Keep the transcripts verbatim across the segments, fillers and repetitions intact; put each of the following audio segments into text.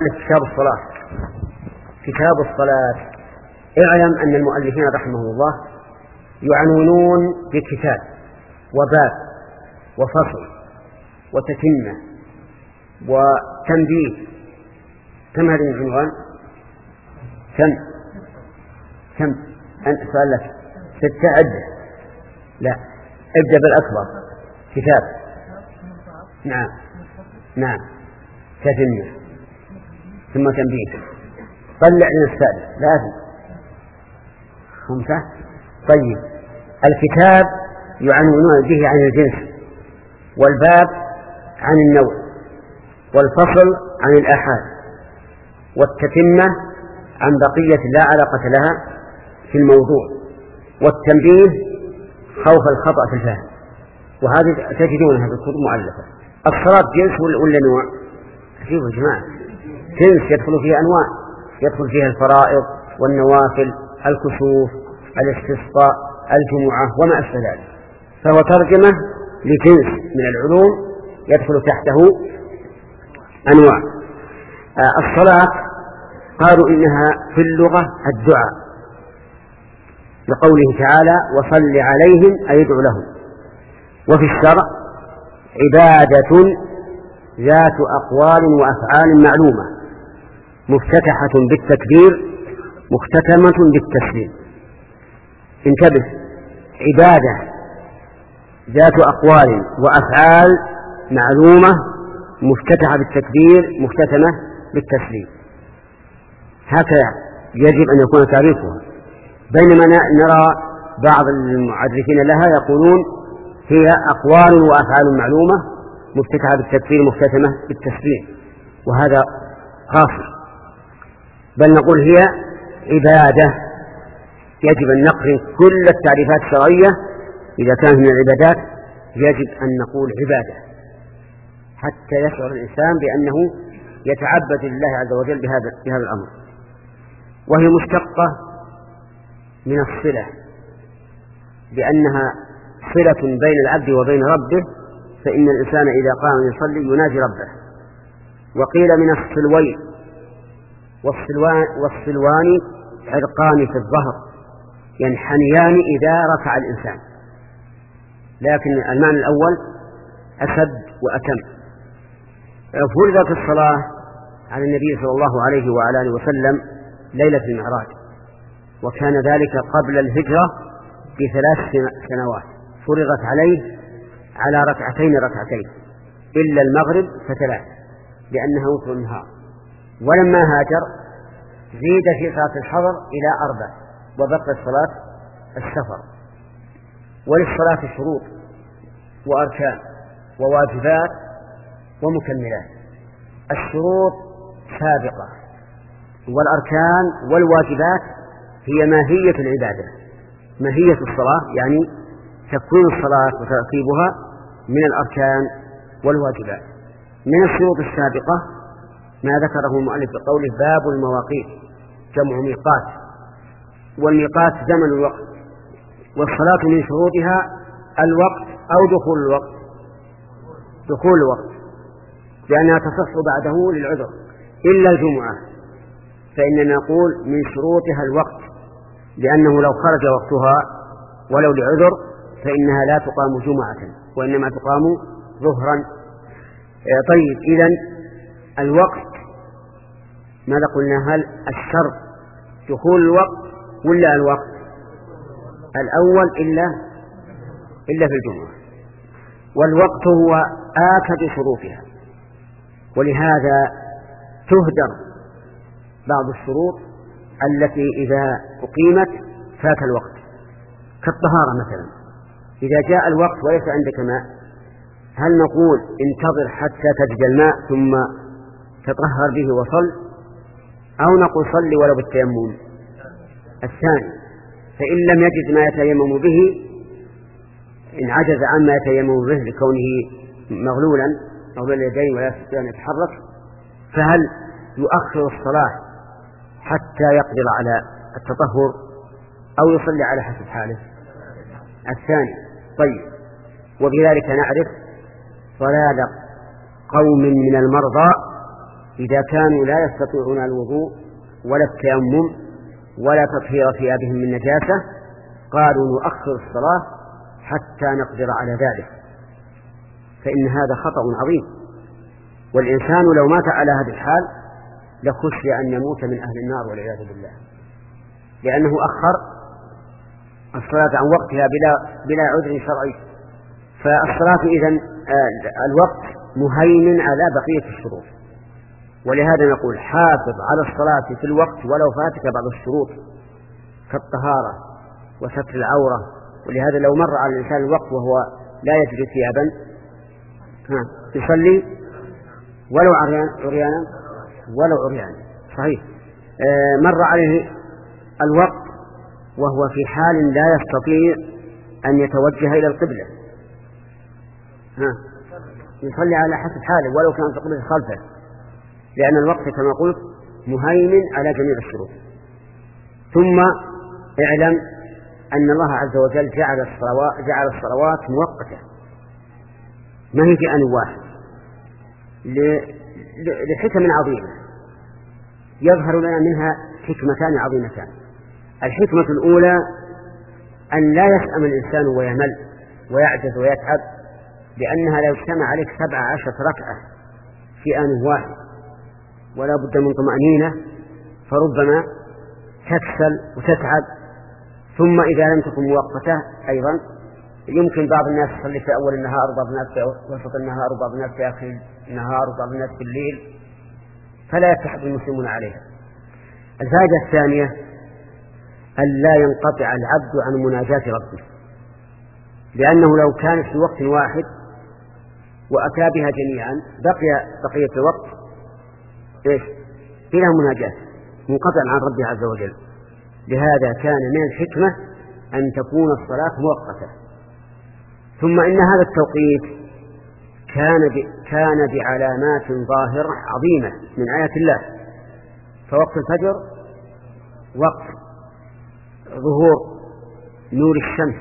كتاب الصلاة. كتاب الصلاة. اعلم أن المؤلفين رحمه الله يعنونون بكتاب وباب وفصل وتتمة وتنبيه. كم هذه العنوان؟ كم كم أنت سؤال لك ستة عدة. لا، ابدأ بالأكبر. كتاب، نعم نعم، تتمة، ثم تنبيه. طلع لنا السادس. لازم خمسة. طيب، الكتاب يعنونون به عن الجنس، والباب عن النوع، والفصل عن الآحاد، والتتمة عن بقية لا علاقة لها في الموضوع، والتنبيه خوف الخطأ في الفهم. وهذه تجدونها في الكتب المؤلفة. الصلاة جنس ولا نوع؟ شوفوا يا جماعة، جنس يدخل فيها أنواع، يدخل فيها الفرائض والنوافل، الكسوف، الاستسقاء، الجمعة وما أشبه ذلك. فهو ترجمة لجنس من العلوم يدخل تحته أنواع. آه الصلاة قالوا إنها في اللغة الدعاء، لقوله تعالى وصل عليهم أي ادعو لهم. وفي الشرع عبادة ذات أقوال وأفعال معلومة، مفتتحة بالتكبير مختتمة بالتسليم. انتبه، عبادة ذات أقوال وأفعال معلومة مفتتحة بالتكبير مختتمة بالتسليم. هكذا يجب أن يكون تعريفها. بينما نرى بعض المعرفين لها يقولون هي أقوال وأفعال معلومة مفتتحة بالتكبير مختتمة بالتسليم، وهذا قاصر. بل نقول هي عبادة. يجب أن نقرن كل التعريفات الشرعية إذا كانت من العبادات، يجب أن نقول عبادة حتى يشعر الإنسان بأنه يتعبد لله عز وجل بهذا, بهذا الأمر. وهي مشتقة من الصلة، لأنها صلة بين العبد وبين ربه، فإن الإنسان إذا قام يصلي يناجي ربه. وقيل من الصلوين، والصلوان, والصلوان عرقان في الظهر ينحنيان إذا ركع الإنسان، لكن المعنى الأول أشد وأتم. فرضت الصلاة على النبي صلى الله عليه وعلى آله وسلم ليلة المعراج، وكان ذلك قبل الهجرة بثلاث سنوات. فرضت عليه على ركعتين ركعتين إلا المغرب فثلاث، لأنها وتر النهار. ولما هاجر زيد في صلاة الحضر إلى أربع، وبقت صلاة السفر. وللصلاة شروط وأركان وواجبات ومكملات. الشروط سابقة، والأركان والواجبات هي ماهية العبادة، ماهية الصلاة، يعني تكون الصلاة وترتيبها من الأركان والواجبات. من الشروط السابقة ما ذكره المؤلف بقوله باب المواقيت، جمع ميقات، والميقات زمن الوقت. والصلاة من شروطها الوقت أو دخول الوقت، دخول الوقت، لأنها تصح بعده للعذر إلا الجمعة، فإننا نقول من شروطها الوقت، لأنه لو خرج وقتها ولو لعذر فإنها لا تقام جمعة وإنما تقام ظهرا. طيب، إذن الوقت ماذا قلنا؟ هل الشرط دخول الوقت ولا الوقت الأول إلا إلا في الجمعة؟ والوقت هو آكد شروطها، ولهذا تهدر بعض الشروط التي إذا أقيمت فات الوقت، كالطهارة مثلا. إذا جاء الوقت وليس عندك ماء، هل نقول انتظر حتى تجد الماء ثم تطهر به وصل، أو نقول صل ولو بالتيمم؟ الثاني. فإن لم يجد ما يتيمم به، إن عجز عما يتيمم به لكونه مغلولا مغلول اليدين ولا يستطيع أن يتحرك، فهل يؤخر الصلاة حتى يقدر على التطهر أو يصلي على حسب حاله؟ الثاني. طيب، وبذلك نعرف ضلال قوم من المرضى إذا كانوا لا يستطيعون الوضوء ولا التيمم ولا تطهير ثيابهم من نجاسة قالوا نؤخر الصلاة حتى نقدر على ذلك، فإن هذا خطأ عظيم. والإنسان لو مات على هذه الحال لخشي أن يموت من أهل النار والعياذ بالله، لأنه أخر الصلاة عن وقتها بلا, بلا عذر شرعي. فالصلاة إذن الوقت مهيمن على بقية الشروط، ولهذا نقول حافظ على الصلاة في الوقت ولو فاتك بعض الشروط كالطهارة وستر العورة. ولهذا لو مر على الإنسان الوقت وهو لا يجد ثيابا يصلي ولو عريانا ولو عريانا صحيح. آه مر عليه الوقت وهو في حال لا يستطيع أن يتوجه إلى القبلة ها يصلي على حسب حاله ولو كان في قبلة خلفه، لأن الوقت كما قلت مهيمن على جميع الشروط. ثم اعلم أن الله عز وجل جعل الصلوات, جعل الصلوات مؤقتة، ما هي في آن واحد، لحكم عظيمة يظهر لنا منها حكمتان عظيمتان. الحكمة الأولى أن لا يسأم الإنسان ويمل ويعجز ويتعب، لأنها لو اجتمع عليك سبع عشرة ركعة في آن واحد ولا بد من طمأنينة فربما تكسل وتتعب. ثم إذا لم تكن مؤقتة أيضا يمكن بعض الناس يصلي في أول النهار وبعض الناس في وسط النهار وبعض الناس في آخر النهار وبعض الناس في الليل، فلا يتحد المسلمون عليها. الفائدة الثانية أن لا ينقطع العبد عن مناجاة ربه، لأنه لو كانت في وقت واحد وأتى بها جميعا بقي بقية الوقت إيش بلا مناجاة منقطع عن ربه عز وجل. لهذا كان من الحكمة أن تكون الصلاة مؤقتة. ثم إن هذا التوقيت كان كان بعلامات ظاهرة عظيمة من آيات الله. فوقت الفجر وقت ظهور نور الشمس،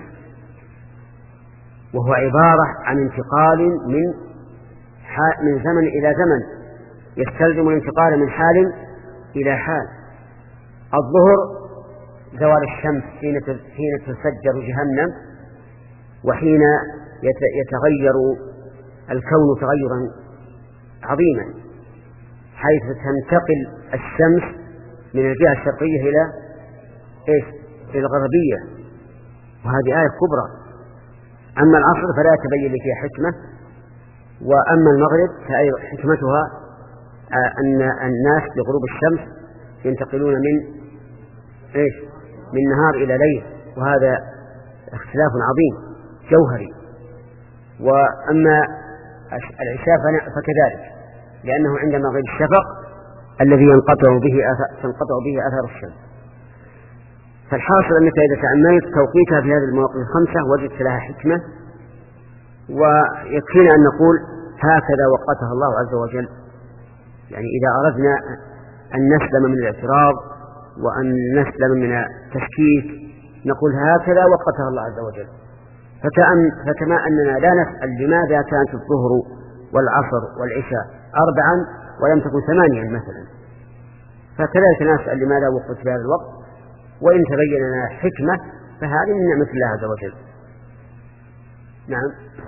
وهو عبارة عن انتقال من من زمن إلى زمن يستلزم الانتقال من حال إلى حال. الظهر زوال الشمس حين تفجر جهنم وحين يتغير الكون تغيرا عظيما، حيث تنتقل الشمس من الجهة الشرقية إلى إيش؟ إلى الغربية، وهذه آية كبرى. أما العصر فلا تبين لك فيها حكمة، وأما المغرب فحكمتها أن الناس بغروب الشمس ينتقلون من إيش؟ من نهار إلى ليل، وهذا اختلاف عظيم جوهري. وأما العشاء فكذلك، لأنه عندما غيب الشفق الذي ينقطع به تنقطع به أثر الشمس. فالحاصل أنك إذا تأملت توقيتها في هذه المواقف الخمسة وجدت لها حكمة، ويكفينا أن نقول هكذا وقتها الله عز وجل. يعني إذا أردنا أن نسلم من الاعتراض وأن نسلم من التشكيك نقول هكذا وقتها الله عز وجل. فكما أننا لا نسأل لماذا كانت الظهر والعصر والعشاء أربعا ولم تكن ثمانيا مثلا، فكذلك نسأل لماذا وقت في هذا الوقت، وإن تبين لنا حكمة فهذه من نعمة الله عز وجل. نعم.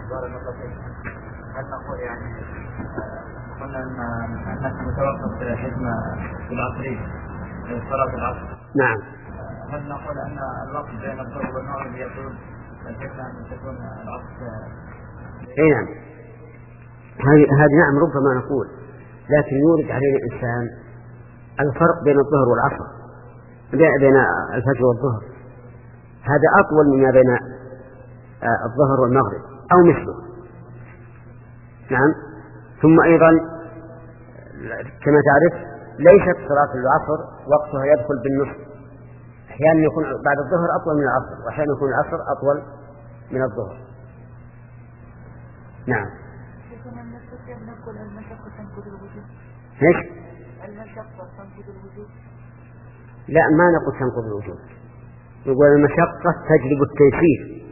هل نقول يعني قلنا أن نحن نتوقف في حكمة في العصرين صلاة العصر؟ نعم. هل نقول أن الوقت بين الظهر والمغرب يكون الحكمة أن تكون العصر؟ إيه نعم، هذه هذه نعم ربما نقول، لكن يورد علينا الإنسان الفرق بين الظهر والعصر، بين الفجر والظهر، هذا أطول مما بين الظهر والمغرب أو مثله. نعم. ثم أيضا كما تعرف ليست صلاة العصر وقتها يدخل بالنصف، أحيانا يكون بعد الظهر أطول من العصر، وأحيانا يكون العصر أطول من الظهر. نعم. ايش؟ المشقة تنقض الوجود؟ لا، ما نقول تنقض الوجود، يقول المشقة تجلب التيسير،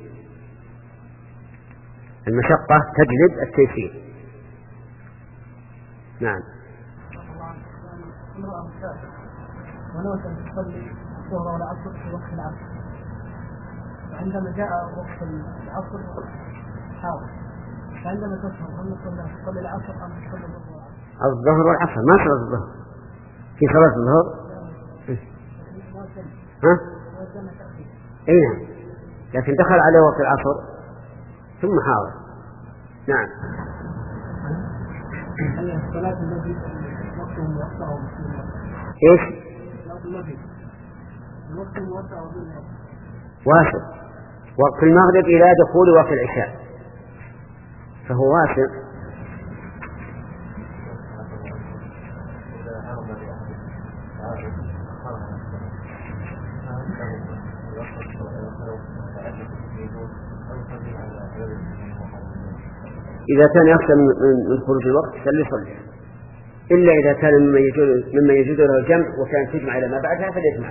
المشقة تجلب التيسير. نعم. امرأة مسافر ونوت أن تصلي الظهر والعصر في وقت العصر، وعندما جاء وقت العصر حاضر، فعندما تشهر هل نقول لها تصلي العصر أم تصلي الظهر؟ الظهر والعصر ما صلاة الظهر في صلاة الظهر. ها؟ اي نعم، لكن دخل عليه وقت العصر ثم حاضر. نعم. هل الصلاة التي وقته موسع أو ايش؟ الوقت الموسع أو واسع. وقت المغرب إلى دخول وقت العشاء فهو واسع. إذا كان يخشى من خروج الوقت فليصلي، إلا إذا كان مما يجوز مما يجوز له الجمع وكان تجمع إلى ما بعدها فليجمع.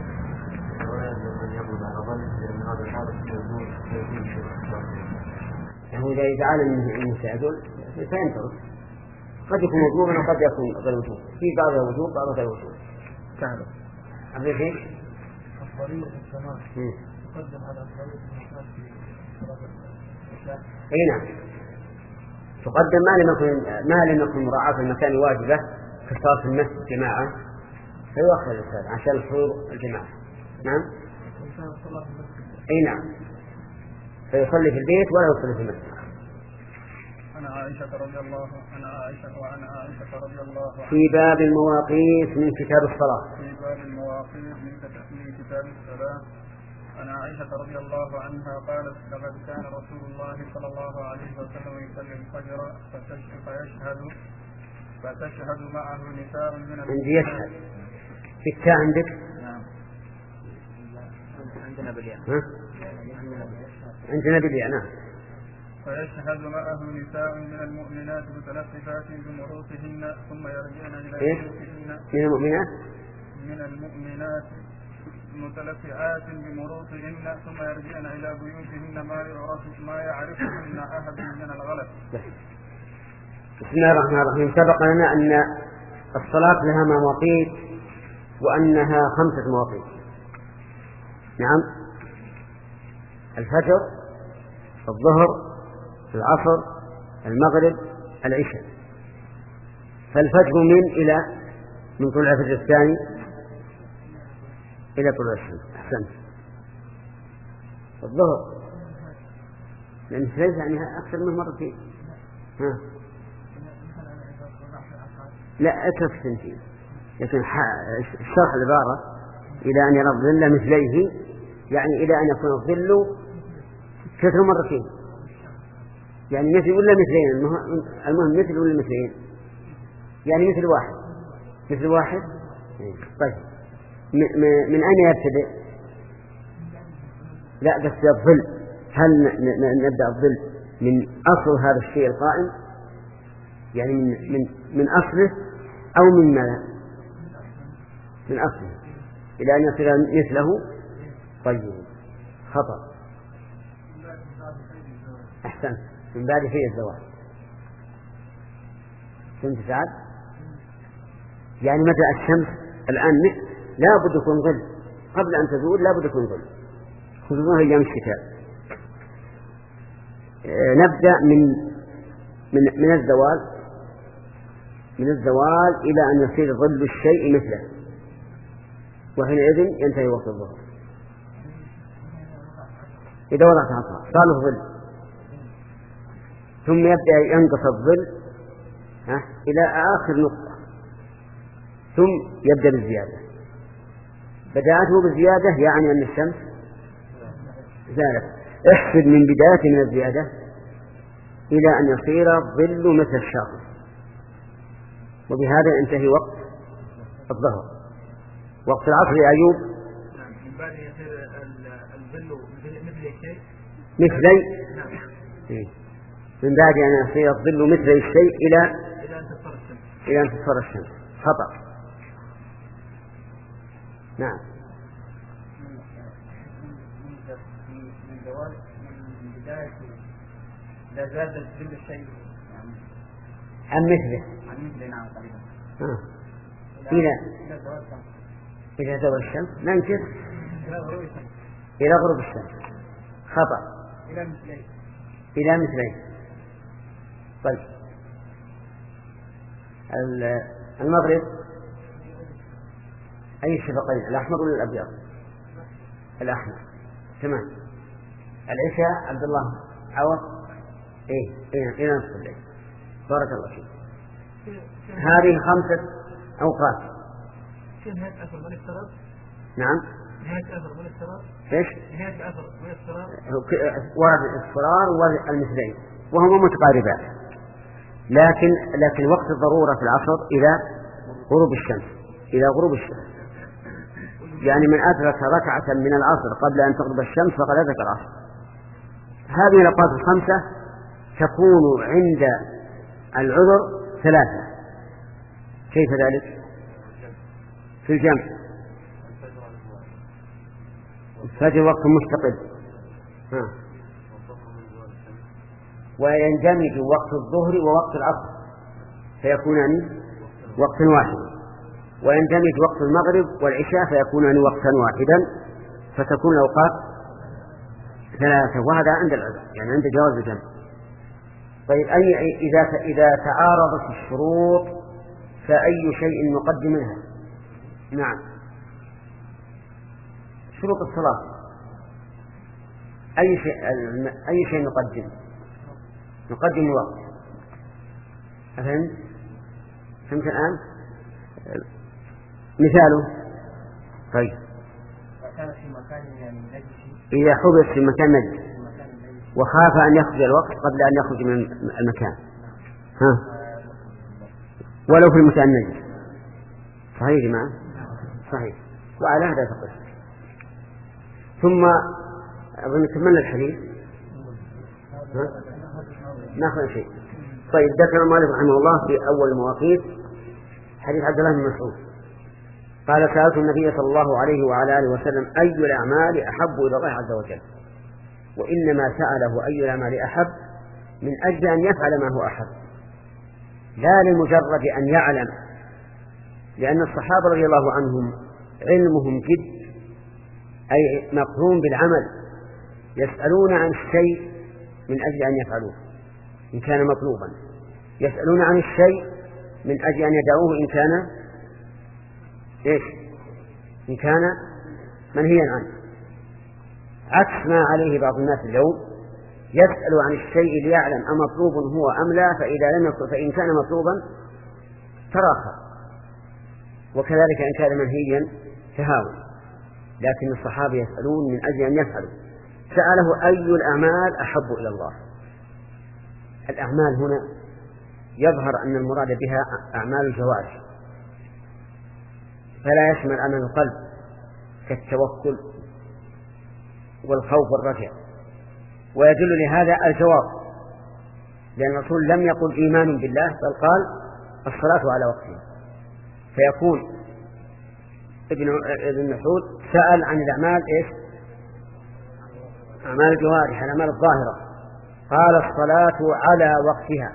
يعني إذا يتعلم أنه سيزول فينتظر، قد يكون وجوبا وقد يكون غير وجوب، في بعضها وجوب بعضها غير وجوب. تعالوا أبدا شيء الطريق السماء تقدم على الطريق المكان في صلاة العشاء. أي نعم، تقدم ما لم يكن ما لم يكن مراعاة المكان واجبة كصلاة المسجد جماعة فيؤخر الإنسان عشان حضور الجماعة. نعم. أي نعم، فيصلي في البيت ولا يصلي في المسجد. أنا عائشة رضي الله أنا عائشة وأنا عائشة رضي الله عنها في باب المواقيت من كتاب الصلاة. في باب المواقيت من كتاب الصلاة. أنا عائشة رضي الله عنها قالت لقد كان رسول الله صلى الله عليه وسلم يصلي الفجر فيشهد فتشهد معه نساء من عندي يشهد في التاء عندك؟ نعم عندنا بالياء. عندنا بالياء. نعم. فيشهد معه نساء من المؤمنات متلففات بمروطهن ثم يرجعن إلى بيوتهن. من المؤمنات من المؤمنات متلفعات بمروطهن ثم يرجعن إلى بيوتهن ما يعرف ما يعرفهن أحد من الغلط. بسم الله الرحمن الرحيم. سبق لنا أن الصلاة لها مواقيت وأنها خمسة مواقيت. نعم، الفجر، الظهر، العصر، المغرب، العشاء. فالفجر من إلى من طلوع الفجر الثاني إلى طلوع الشمس. أحسنت. الظهر لأن ليس يعني أكثر من مرتين. ها لا أكثر سنتين، لكن الشرح العبارة إلى أن يرى الظل مثليه، يعني إلى أن يكون الظل كثر مرتين، يعني مثل ولا مثلين، المهم مثل ولا مثلين، يعني مثل واحد مثل واحد. طيب من أين يبتدئ؟ لا بس الظل، هل نبدأ الظل من أصل هذا الشيء القائم، يعني من من من أصله أو من ماذا؟ من أصله إلى أن يصير مثله. طيب خطأ. أحسن، من بعد في الزواج. كنت سعد يعني متى الشمس الآن لا بد يكون ظل، قبل أن تزول لا بد يكون ظل، خصوصا أيام الشتاء. آه نبدأ من من من الزوال من الزوال إلى أن يصير ظل الشيء مثله، وحينئذ ينتهي وقت الظهر. إذا وضعت عصا صار له ظل، ثم يبدأ ينقص الظل إلى آخر نقطة، ثم يبدأ بالزيادة. بدايته بالزيادة يعني أن الشمس زالت. احسب من بداية من الزيادة إلى أن يصير الظل مثل الشاطئ، وبهذا ينتهي وقت الظهر. وقت العصر يا أيوب من بعد يصير الظل مثل الشيء مثلي من بعد أن يصير الظل مثل الشيء إلى إلى أن تصفر الشمس. خطأ. نعم. من زوال من بداية إذا زاد ظل الشيء عن مثله عن مثله. نعم. آه. إلى إلى زوال الشمس ننكر إلى غروب الشمس خطأ إلى مثلين إلى مثلين. طيب المغرب أي شفقين الأحمر ولا الأبيض؟ الأحمر تمام. العشاء عبد الله عوض إيه إيه إلى نصف الليل. بارك الله فيك. هذه خمسة أوقات. نهاية أثر من افتراض؟ نعم. نهاية أثر من افتراض؟ إيش؟ نهاية أثر من افتراض؟ ورد الاصفرار والمثلين وهما متقاربان، لكن لكن وقت الضرورة في العصر إلى غروب الشمس إلى غروب الشمس. يعني من أدرك ركعة من العصر قبل أن تغرب الشمس فقد أدرك العصر. هذه الأوقات الخمسة تكون عند العذر ثلاثة. كيف ذلك؟ في الجمع الفجر وقت مستقل ها. ويندمج وقت الظهر ووقت العصر فيكونان وقتا واحدا، ويندمج وقت المغرب والعشاء فيكونان وقتا واحدا، فتكون الأوقات ثلاثة. وهذا عند العذر يعني عند جواز الجمع. طيب أي إذا إذا تعارضت الشروط فأي شيء نقدم منها؟ نعم شروط الصلاة أي شيء أي شيء نقدم؟ نقدم الوقت. أفهمت؟ فهمت الآن؟ مثاله طيب إذا حبس في مكان نجس وخاف أن يخرج الوقت قبل أن يخرج من المكان ها ولو في المكان نجس. صحيح معه؟ صحيح. وعلى هذا تقول. ثم أظن كملنا الحديث ناخذ شيء. طيب ذكر المؤلف رحمه الله في أول المواقيت حديث عبد الله بن مسعود قال سألت النبي صلى الله عليه وعلى آله وسلم أي الأعمال أحب إلى الله عز وجل، وإنما سأله أي الأعمال أحب من أجل أن يفعل ما هو أحب لا لمجرد أن يعلم، لأن الصحابة رضي الله عنهم علمهم جد أي مقرون بالعمل، يسألون عن الشيء من أجل أن يفعلوه إن كان مطلوبا، يسألون عن الشيء من أجل أن يدعوه إن كان إيش إن كان منهيا عنه، عكس ما عليه بعض الناس اليوم يسأل عن الشيء ليعلم أمطلوب هو أم لا، فإذا لم يكن فإن كان مطلوبا تراخى، وكذلك إن كان منهيا تهاون. لكن الصحابة يسألون من أجل أن يفعلوا. سأله أي الأعمال أحب إلى الله. الأعمال هنا يظهر أن المراد بها أعمال الجوارح، فلا يشمل أعمال القلب كالتوكل والخوف والرجاء. ويدل لهذا الجواب، لأن الرسول لم يقل إيمان بالله بل قال الصلاة على وقتها، فيكون ابن ابن مسعود سأل عن الأعمال إيش؟ أعمال الجوارح، الأعمال الظاهرة، قال الصلاة على وقتها.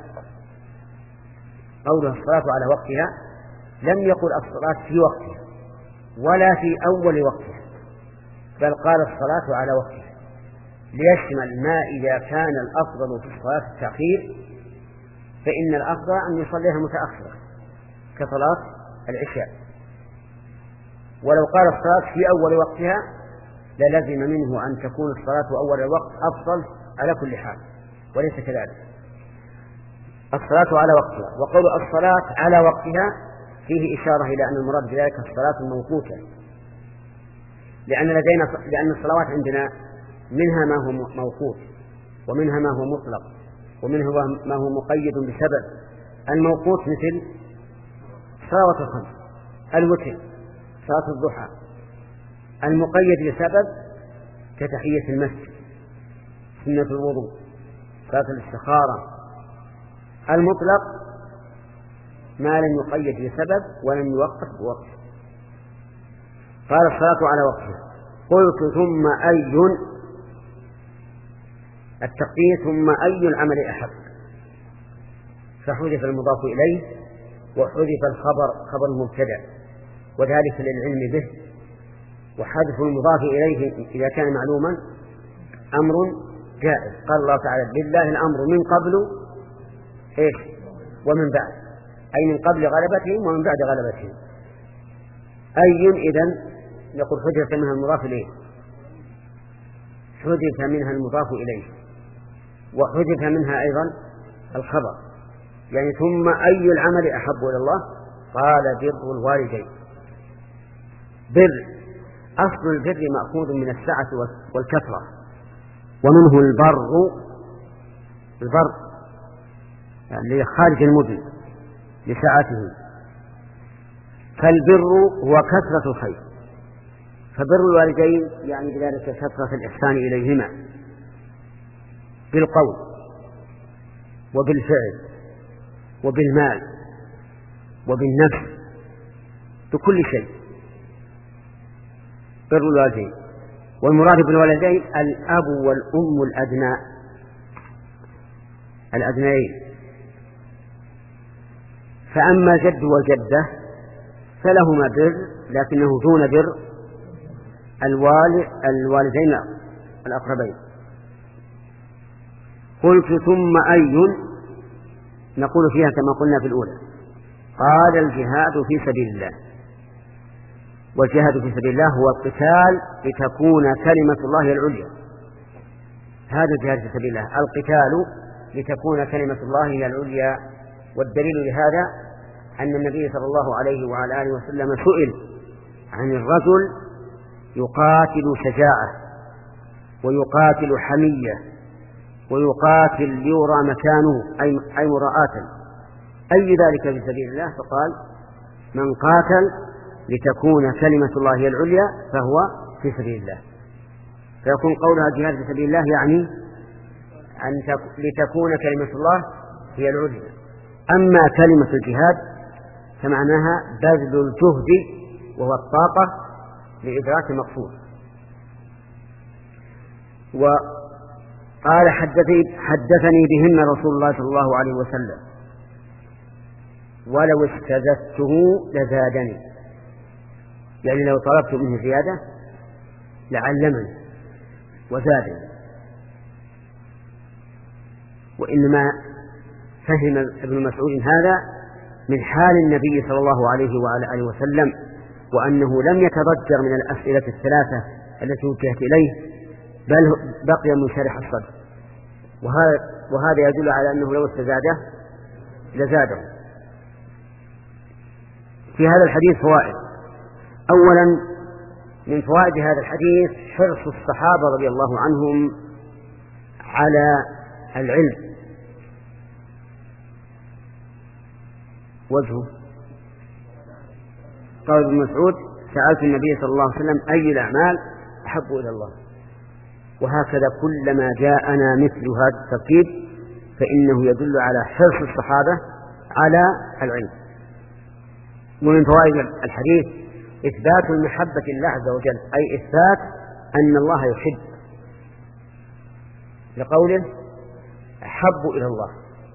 قوله الصلاة على وقتها لم يقل الصلاة في وقتها ولا في أول وقتها، بل قال الصلاة على وقتها ليشمل ما إذا كان الأفضل في الصلاة التأخير، فإن الأفضل أن يصليها متأخرة كصلاة العشاء. ولو قال الصلاة في أول وقتها للزم منه أن تكون الصلاة أول الوقت أفضل على كل حال، وليس كذلك. الصلاة على وقتها، وقول الصلاة على وقتها فيه إشارة إلى أن المراد بذلك الصلاة الموقوتة، لأن لدينا لأن الصلوات عندنا منها ما هو موقوت ومنها ما هو مطلق ومنها ما هو مقيد بسبب. الموقوت مثل صلاة الخمس، الوتر، صلاة الضحى. المقيد بسبب كتحية المسجد، سنة الوضوء، صلاة الاستخارة. المطلق ما لم يقيد بسبب ولم يوقف بوقت. قال الصلاة على وقتها. قلت ثم أي التقييد ثم أي العمل أحب، فحذف المضاف إليه وحذف الخبر خبر المبتدأ وذلك للعلم به، وحذف المضاف إليه إذا كان معلوما أمر جائز. قال الله تعالى لله الأمر من قبل إيش ومن بعد، أي من قبل غلبتهم ومن بعد غلبتهم. أي إذن يقول حذف منها المضاف إليه، حذف منها المضاف إليه، وحذف منها أيضا الخبر، يعني ثم أي العمل أحب إلى الله؟ قال بر الوالدين. بر أصل البر مأخوذ من السعة والكثرة، ومنه البر، البر يعني خارج المدن لسعته، فالبر هو كثرة الخير، فبر الوالدين يعني بذلك كثرة الإحسان إليهما بالقول وبالفعل وبالمال وبالنفس، بكل شيء بر الوالدين. والمراد بالوالدين الأب والأم الأدناء الأدنيين. فأما الجد والجدة فلهما بر لكنه دون بر الوالدين الأقربين. قلت ثم أي؟ نقول فيها كما قلنا في الأولى. قال الجهاد في سبيل الله. والجهاد في سبيل الله هو القتال لتكون كلمة الله العليا، هذا الجهاد في سبيل الله، القتال لتكون كلمة الله هي العليا. والدليل لهذا أن النبي صلى الله عليه وعلى آله وسلم سئل عن الرجل يقاتل شجاعة ويقاتل حمية ويقاتل ليرى مكانه أي مراءة، أي ذلك في سبيل الله؟ فقال من قاتل لتكون كلمة الله هي العليا فهو في سبيل الله. فيكون قولها الجهاد في سبيل الله يعني أن لتكون كلمة الله هي العليا. أما كلمة الجهاد فمعناها بذل الجهد وهو الطاقة لإدراك المقصود. وقال حدثني, حدثني بهن رسول الله صلى الله عليه وسلم ولو استزدته لزادني، يعني لو طلبت منه زيادة لعلمني وزادني. وإنما فهم ابن مسعود هذا من حال النبي صلى الله عليه وعلى آله وسلم، وأنه لم يتضجر من الأسئلة الثلاثة التي وجهت إليه، بل بقي منشرح الصدر، وهذا, وهذا يدل على أنه لو استزاده لزاده. في هذا الحديث فوائد. أولا من فوائد هذا الحديث حرص الصحابة رضي الله عنهم على العلم. وجهه قال ابن مسعود سألت النبي صلى الله عليه وسلم أي الأعمال أحب إلى الله. وهكذا كلما جاءنا مثل هذا التركيب فإنه يدل على حرص الصحابة على العلم. ومن فوائد الحديث إثبات المحبة لله عز وجل، أي إثبات أن الله يحب، لقوله أحب إلى الله.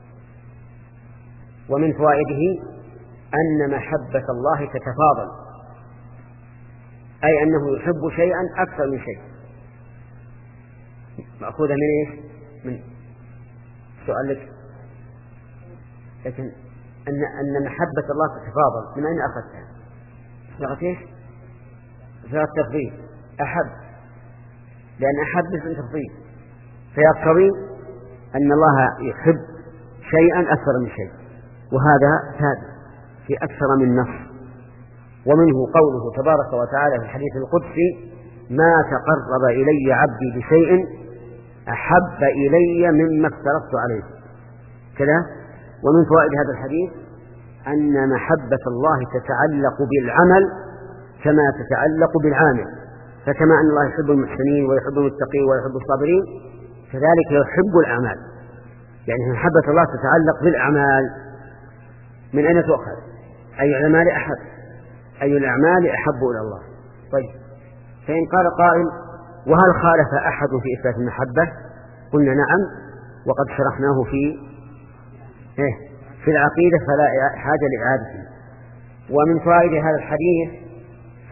ومن فوائده أن محبة الله تتفاضل، أي أنه يحب شيئا أكثر من شيء. مأخوذة من إيش؟ من سؤال لك، لكن أن أن محبة الله تتفاضل من أين أخذتها؟ صيغة إيش؟ صيغة التفضيل، أحب، لأن أحب اسم تفضيل، فيقتضي أن الله يحب شيئا أكثر من شيء، وهذا ثابت في أكثر من نص. ومنه قوله تبارك وتعالى في الحديث القدسي ما تقرب إلي عبدي بشيء أحب إلي مما افترضت عليه كذا. ومن فوائد هذا الحديث أن محبة الله تتعلق بالعمل كما تتعلق بالعامل، فكما أن الله يحب المحسنين ويحب المتقين ويحب الصابرين كذلك يحب الأعمال، يعني محبة الله تتعلق بالأعمال. من أين تؤخذ؟ أي الأعمال أحب، أي الأعمال أحب إلى الله. طيب، فإن قال قائل وهل خالف أحد في إثبات المحبة؟ قلنا نعم، وقد شرحناه في إيه؟ في العقيدة فلا حاجة لإعادته. ومن فوائد هذا الحديث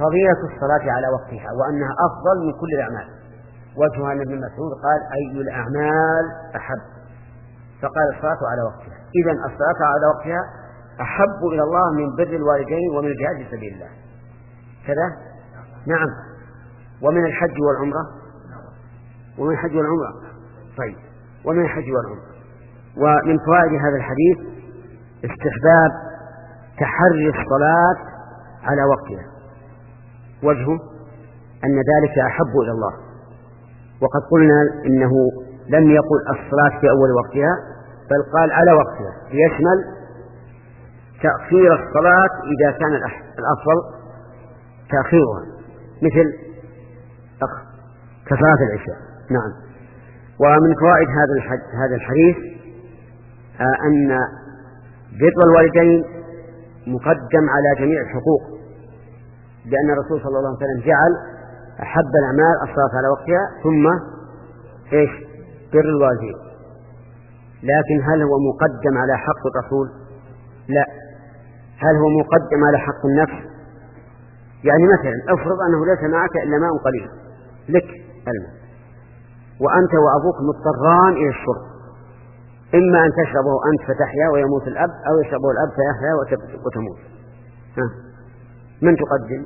فضيلة الصلاة على وقتها وأنها أفضل من كل الأعمال. وجهها ابن مسعود قال أي الأعمال أحب، فقال الصلاة على وقتها. إذن الصلاة على وقتها أحب إلى الله من بر الوالدين ومن الجهاد في سبيل الله كذا. نعم. ومن الحج والعمرة ومن الحج والعمرة طيب ومن الحج والعمرة. ومن فوائد هذا الحديث استحباب تحري الصلاة على وقتها، وجهه أن ذلك أحب إلى الله. وقد قلنا إنه لم يقل الصلاة في أول وقتها بل قال على وقتها، ليشمل تأخير الصلاة إذا كان الأفضل تأخيرها مثل كصلاة العشاء. نعم. ومن فوائد هذا الحديث أن بر الوالدين مقدم على جميع الحقوق، لأن الرسول صلى الله عليه وسلم جعل أحب الأعمال الصلاة على وقتها ثم إيش بر الوالدين. لكن هل هو مقدم على حق الرسول؟ لا. هل هو مقدم على حق النفس؟ يعني مثلا افرض أنه ليس معك إلا ماء قليل لك الماء وأنت وأبوك مضطران إلى الشرب، إما أن تشربه أنت فتحيا ويموت الأب أو يشربه الأب فيحيا وتموت. ها. من تقدم؟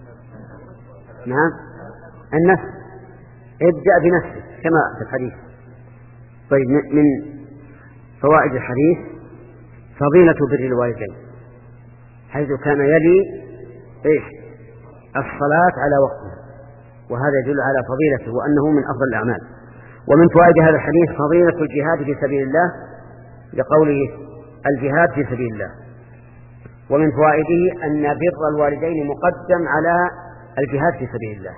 نعم النفس. ابدأ بنفسك كما في الحديث. طيب من فوائد الحديث فضيلة بر الوالدين، حيث كان يلي إيش الصلاة على وقتها، وهذا يدل على فضيلته وأنه من أفضل الأعمال. ومن فوائد هذا الحديث فضيلة الجهاد في سبيل الله لقوله الجهاد في سبيل الله. ومن فوائده أن بر الوالدين مقدم على الجهاد في سبيل الله،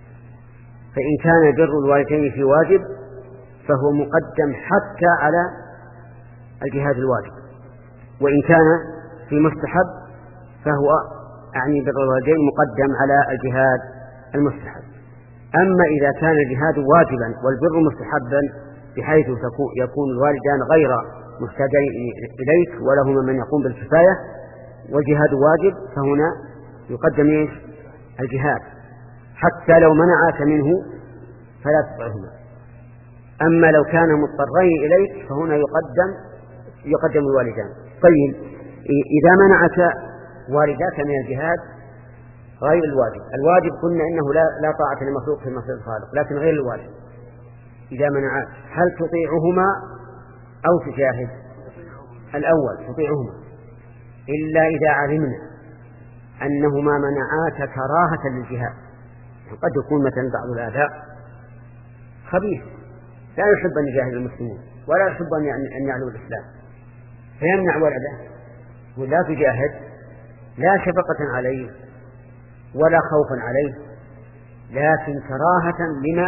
فإن كان بر الوالدين في واجب فهو مقدم حتى على الجهاد الواجب، وإن كان في مستحب فهو يعني بر الوالدين مقدم على الجهاد المستحب. أما إذا كان الجهاد واجبا والبر مستحبا بحيث يكون الوالدان غير محتاجين إليك ولهما من يقوم بالكفاية والجهاد واجب، فهنا يقدم إيش الجهاد حتى لو منعك منه فلا تطعهما. أما لو كان مضطرين إليك فهنا يقدم يقدم الوالدان. طيب إذا منعك والداك من الجهاد غير الواجب، الواجب قلنا إنه لا, لا طاعة لمخلوق في معصية الخالق، لكن غير الواجب إذا منعك هل تطيعهما أو تجاهد؟ الأول تطيعهما، إلا إذا علمنا أنهما منعاك كراهة للجهاد. قد يكون مثلا بعض الآباء خبيث لا يحب أن يجاهد المسلمين ولا يحب أن يعلو الإسلام فيمنع ولده ولا تجاهد، لا شفقة عليه ولا خوفا عليه، لكن كراهة لما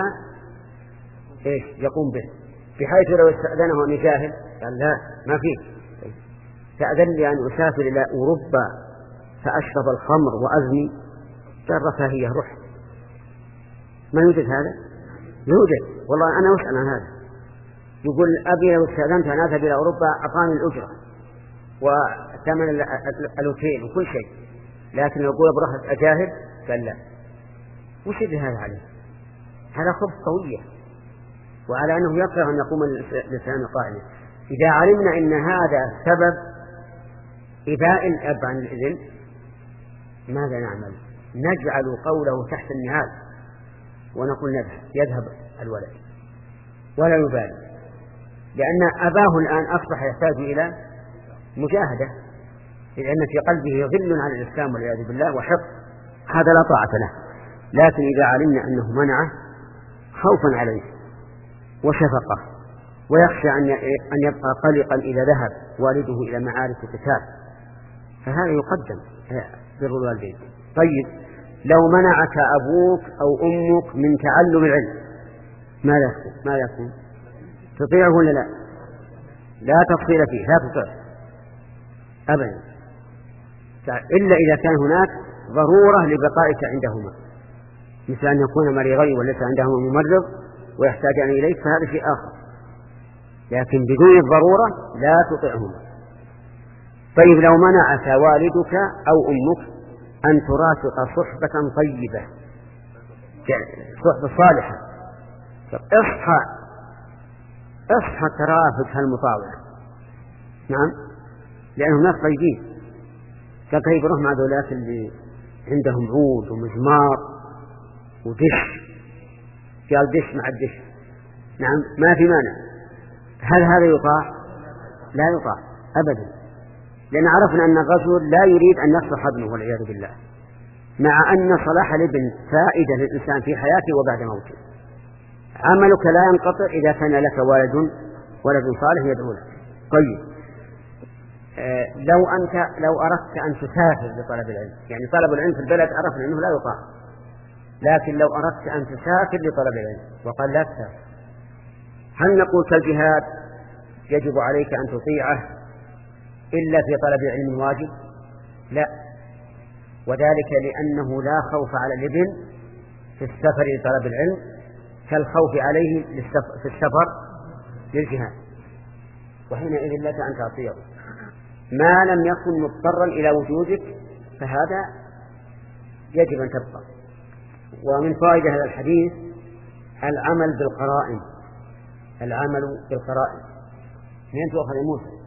إيش يقوم به، بحيث لو استأذنه أن يجاهد قال لا ما فيه، تأذن لي أن أسافر إلى أوروبا فأشرب الخمر وأزني، قال رفاهية روح. ما يوجد هذا؟ يوجد والله. أنا أسأل عن هذا، يقول أبي لو استأذنت أن أذهب إلى أوروبا أعطاني الأجرة وثمن الأوتيل وكل شيء، لكن يقول بروح أجاهد قال لا. وش يدري هذا عليه؟ هذا خبث قوية، وعلى أنه يكره أن يقوم الإنسان قائما. إذا علمنا أن هذا سبب إباء الأب عن الإذن ماذا نعمل؟ نجعل قوله تحت النعال ونقول نذهب، يذهب الولد ولا يبالي، لأن أباه الآن أصبح يحتاج إلى مجاهدة، لأن في قلبه غل على الإسلام والعياذ بالله وحقد، هذا لا طاعة له. لكن إذا علمنا أنه منعه خوفا عليه وشفقة ويخشى أن يبقى قلقا إذا ذهب والده إلى معارك القتال، فهذا يقدم بر الوالدين. طيب لو منعك أبوك أو أمك من تعلم العلم ماذا يكون؟ ماذا يكون؟ تطيعه ولا لا؟ لا تفصيل فيه، لا تطيعه أبدا، إلا إذا كان هناك ضرورة لبقائك عندهما، مثل أن يكون مريضين وليس عندهما ممرض ويحتاجان إليك فهذا شيء آخر، لكن بدون الضرورة لا تطيعهما. طيب لو منعك والدك أو أمك أن ترافق صحبة طيبة، صحبة صالحة. اصحى اصحى ترافق هالمطاوعة. نعم، لأنهم ناس طيبين. فكيف يروح مع ذولاك اللي عندهم عود ومزمار ودش، قال دش مع الدش. نعم، ما في مانع. هل هذا يطاع؟ لا يطاع أبدا، لأن عرفنا أن الرجل لا يريد أن يصلح ابنه والعياذ بالله، مع أن صلاح الابن فائدة للإنسان في حياته وبعد موته. عملك لا ينقطع إذا كان لك والد ولد صالح يدعو لك. طيب، آه لو أنت لو أردت أن تسافر لطلب العلم، يعني طلب العلم في البلد عرفنا أنه لا يطاع، لكن لو أردت أن تسافر لطلب العلم وقال لا تسافر، هل نقول كالجهاد يجب عليك أن تطيعه إلا في طلب العلم واجب؟ لا، وذلك لأنه لا خوف على الابن في السفر لطلب العلم كالخوف عليه في السفر للجهاد، وحينئذ لك أن تعطيه ما لم يكن مضطرا إلى وجودك، فهذا يجب أن تبقى. ومن فائدة هذا الحديث العمل بالقرائن، العمل بالقرائن. من تؤخذ موسى؟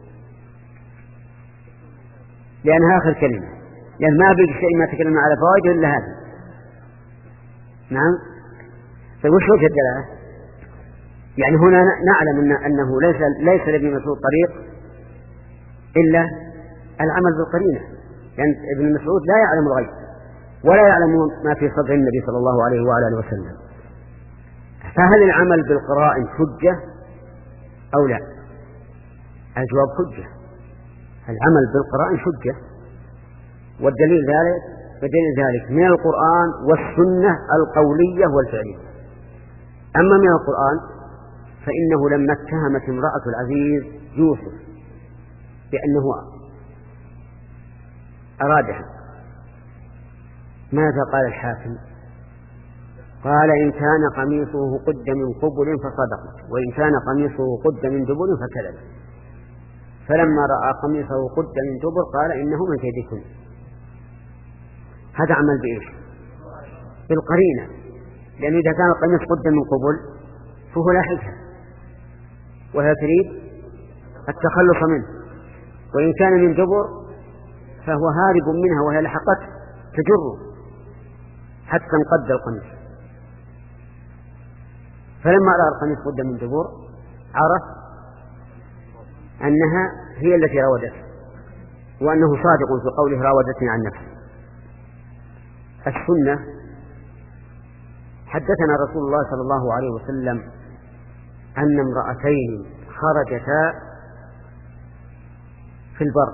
لأنها آخر كلمة، لأن ما بقي شيء ما تكلمنا على فوائده إلا هذا. نعم. فوش وجه الدلالة؟ يعني هنا نعلم أن أنه ليس ليس لابن مسعود طريق إلا العمل بالقرينة، لأن يعني ابن مسعود لا يعلم الغيب ولا يعلم ما في صدر النبي صلى الله عليه وعلى آله وسلم. فهل العمل بالقرائن حجة أو لا؟ الجواب حجة. العمل بالقرائن حجة، والدليل ذلك بدليل ذلك من القرآن والسنة القولية والفعلية. أما من القرآن فإنه لما اتهمت امرأة العزيز يوسف بأنه أرادها، ماذا قال الحاكم؟ قال إن كان قميصه قد من قبل فصدقت، وإن كان قميصه قد من دبر فكذب. فلما رأى قميصه قد من دبر قال إنه من كيدكن. هذا عمل بإيش؟ بالقرينة، لأن إذا كان القميص قد من قبل فهو لاحقها وهي تريد التخلص منه، وإن كان من دبر فهو هارب منها وهي لحقته تجره حتى انقض القميص. فلما رأى القميص قد من دبر عرف أنها هي التي راودته، وأنه صادق في قوله راودتني عن نفسه. السنة حدثنا رسول الله صلى الله عليه وسلم أن امرأتين خرجتا في البر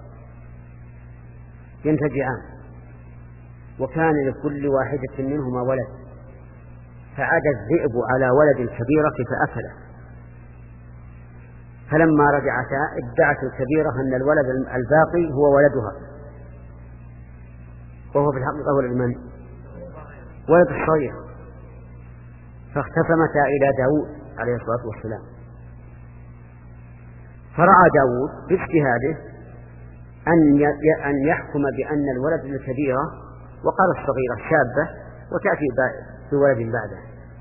ينتجعان، وكان لكل واحدة منهما ولد، فعاد الذئب على ولد الكبيرة فأكله. فلما رجعتا ادعت الكبيرة أن الولد الباقي هو ولدها، وهو في الحقيقة ولد من؟ ولد الصغير. فاختفمتا إلى داود عليه الصلاة والسلام، فرأى داود باجتهاده أن يحكم بأن الولد الكبيرة وقال الصغيرة شابة وتأتي بولد بعده،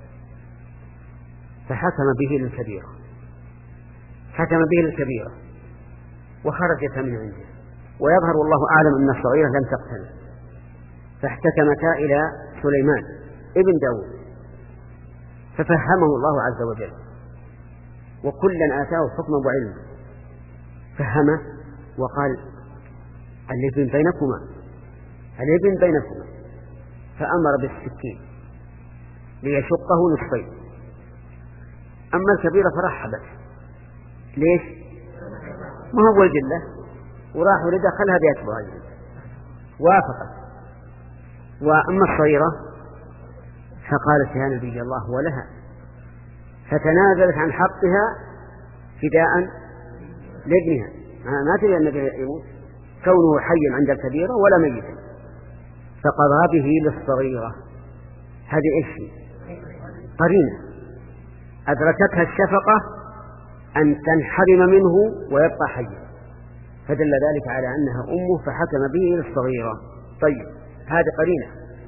فحكم به للكبيرة، حكم به للكبيرة وخرجت من عنده، ويظهر والله أعلم أن الصغيرة لم تقتل، فاحتكمتا إلى سليمان ابن داود ففهمه الله عز وجل، وكلا آتاه حكما وعلما، فهمه وقال الابن بينكما الابن بينكما فأمر بالسكين ليشقه نصفين. أما الكبيرة فرحبت، ليش؟ ما هو ولد الله، وراح ولدخلها بيتبعها وافقت. وأما الصغيرة فقالت يا نبي الله ولها، فتنازلت عن حقها فداء لابنها، ما تريد النبي يموت كونه حيا عند الكبيرة ولا ميتا، فقضى به للصغيرة. هذه إيش؟ قرينة أدركتها الشفقة أن تنحرم منه ويبقى حيا، فدل ذلك على أنها أمه فحكم به للصغيرة. طيب، هذه قرينة.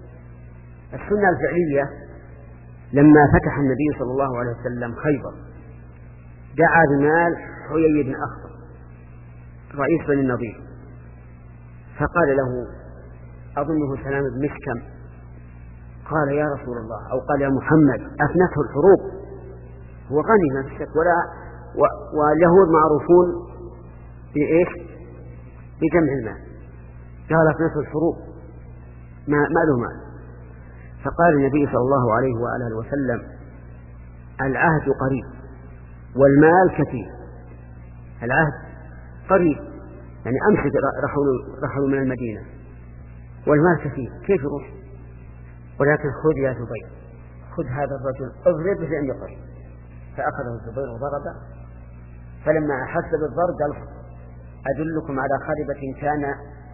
السنة الفعلية لما فتح النبي صلى الله عليه وسلم خيبر دعا بمال حيي بن أخطب رئيس بني النضير، فقال له أظنه سلام بن مشكم، قال يا رسول الله أو قال يا محمد أفنته الحروب، هو غني ما في شك، ولا واليهود معروفون بإيش؟ بجمع المال. قال أفنته الحروب ما, ما له مال. فقال النبي صلى الله عليه وآله وسلم العهد قريب والمال كثير. العهد قريب يعني أمس رحلوا, رحلوا من المدينة، والمال كثير كيف يروح؟ ولكن خذ يا زبير، خذ هذا الرجل اضرب بأن يقر. فأخذه الزبير وضربه، فلما أحس بالضرب قال أدلكم على خربة كان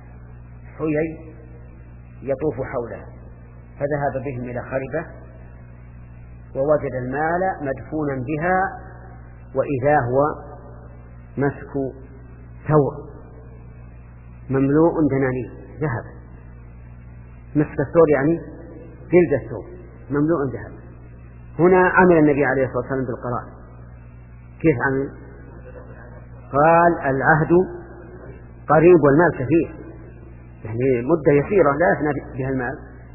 حيي يطوف حولها، فذهب بهم إلى خربة ووجد المال مدفونا بها، وإذا هو مسك ثور مملوء دنانير ذهب. مسك الثور يعني جلد الثور مملوء ذهب. هنا عمل النبي عليه الصلاة والسلام بالقراء. كيف عمل؟ قال العهد قريب والمال كثير، يعني مدة يسيرة لا يفنى بها المال.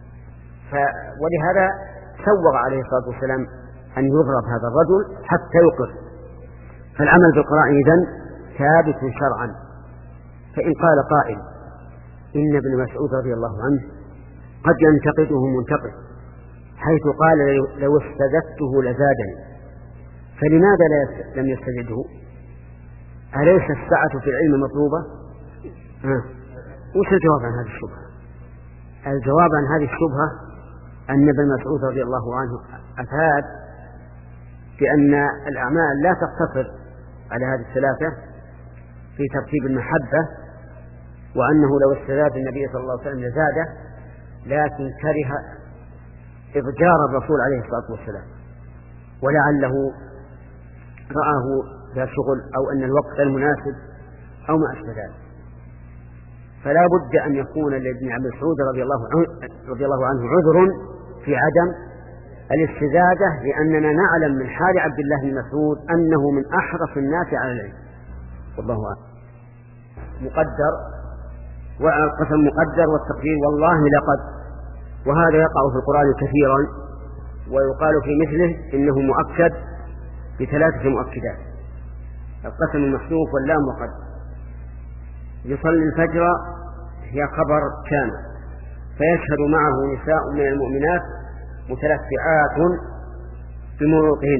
ولهذا سوغ عليه الصلاة والسلام أن يضرب هذا الرجل حتى يقر. فالعمل بالقراء إذن ثابت شرعا. فإن قال قائل إن ابن مسعود رضي الله عنه قد ينتقده منتقد حيث قال لو استزدته لزادني، فلماذا لم يستزده؟ أليس السعة في العلم مطلوبة؟ آه. وش الجواب عن هذه الشبهة؟ الجواب عن هذه الشبهة أن ابن مسعود رضي الله عنه أفاد بأن الأعمال لا تقتصر على هذه الثلاثة في ترتيب المحبة، وأنه لو استزاد النبي صلى الله عليه وسلم لزاده، لكن كره إضجار الرسول عليه الصلاة والسلام، ولعله رآه ذا شغل أو أن الوقت المناسب أو ما أشبه ذلك. فلا بد أن يكون لابن عبد مسعود رضي الله عنه رضي الله عنه عذر في عدم الاستزادة، لأننا نعلم من حال عبد الله بن مسعود أنه من أحرص الناس على العلم. والله أعلم. مقدر، والقسم مقدر، والتقدير والله لقد، وهذا يقع في القرآن كثيرا، ويقال في مثله إنه مؤكد بثلاثة مؤكدات: القسم المحذوف واللام وقد. يصلي الفجر هي خبر كان، فيشهد معه نساء من المؤمنات متلفعات بمروطهن.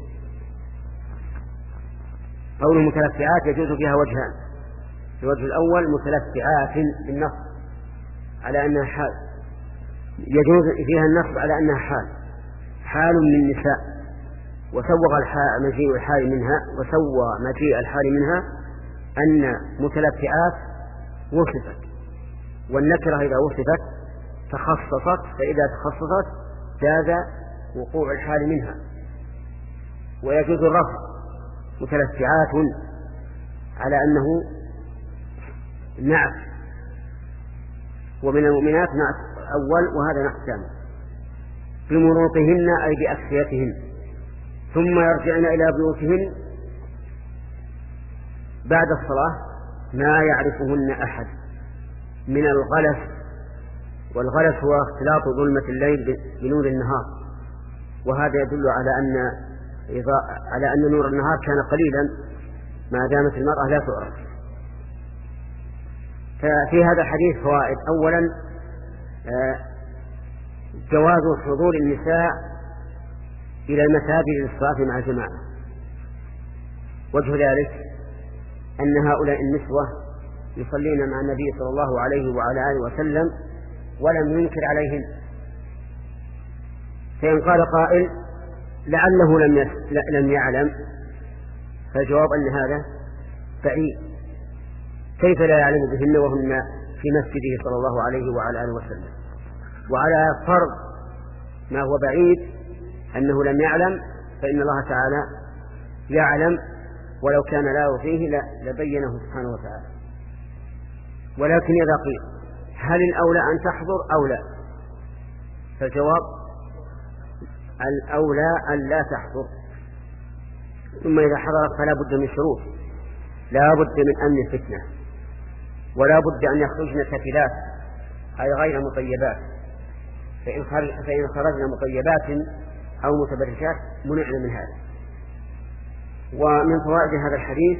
قول المتلفعات يجوز فيها وجهان: الوجه الأول متلفعات بالنصب على أنها حال، يجوز فيها النصب على أنها حال حال من نساء، وسوغ الحال مجيء الحال منها وسوى مجيء الحال منها أن متلفعات وصفت، والنكرة إذا وصفت تخصصت، فإذا تخصصت جاز وقوع الحال منها. ويجوز الرفع متلفعات على أنه نعت، ومن المؤمنات نعت أول وهذا نعت ثاني، بمروطهن أي بأكسيتهن، ثم يرجعن إلى بيوتهن بعد الصلاة ما يعرفهن أحد من الغلس. والغلس هو اختلاط ظلمة الليل بنور النهار، وهذا يدل على أن على أن نور النهار كان قليلا ما دامت المرأة لا تعرف. ففي هذا الحديث فوائد: أولا جواز حضور النساء إلى المساجد للصلاة مع الجماعة. وجه ذلك أن هؤلاء النسوة يصلين مع النبي صلى الله عليه وعلى آله وسلم ولم ينكر عليهن. فإن قال قائل لعله لم لم يعلم، فالجواب أن هذا بعيد، كيف لا يعلم بهن وهن في مسجده صلى الله عليه وعلى آله وسلم؟ وعلى فرض ما هو بعيد أنه لم يعلم، فإن الله تعالى يعلم، ولو كان لا فيه لبينه سبحانه وتعالى. ولكن إذا قيل هل الأولى أن تحضر أو لا؟ فالجواب الأولى أن لا تحضر. ثم إذا حضرت فلا بد من شروط، لا بد من أمن الفتنة، ولا بد أن يخرجن كفلات أي غير مطيبات، فإن خرجنا مطيبات أو متبرجات منعنا من هذا. ومن فوائد هذا الحديث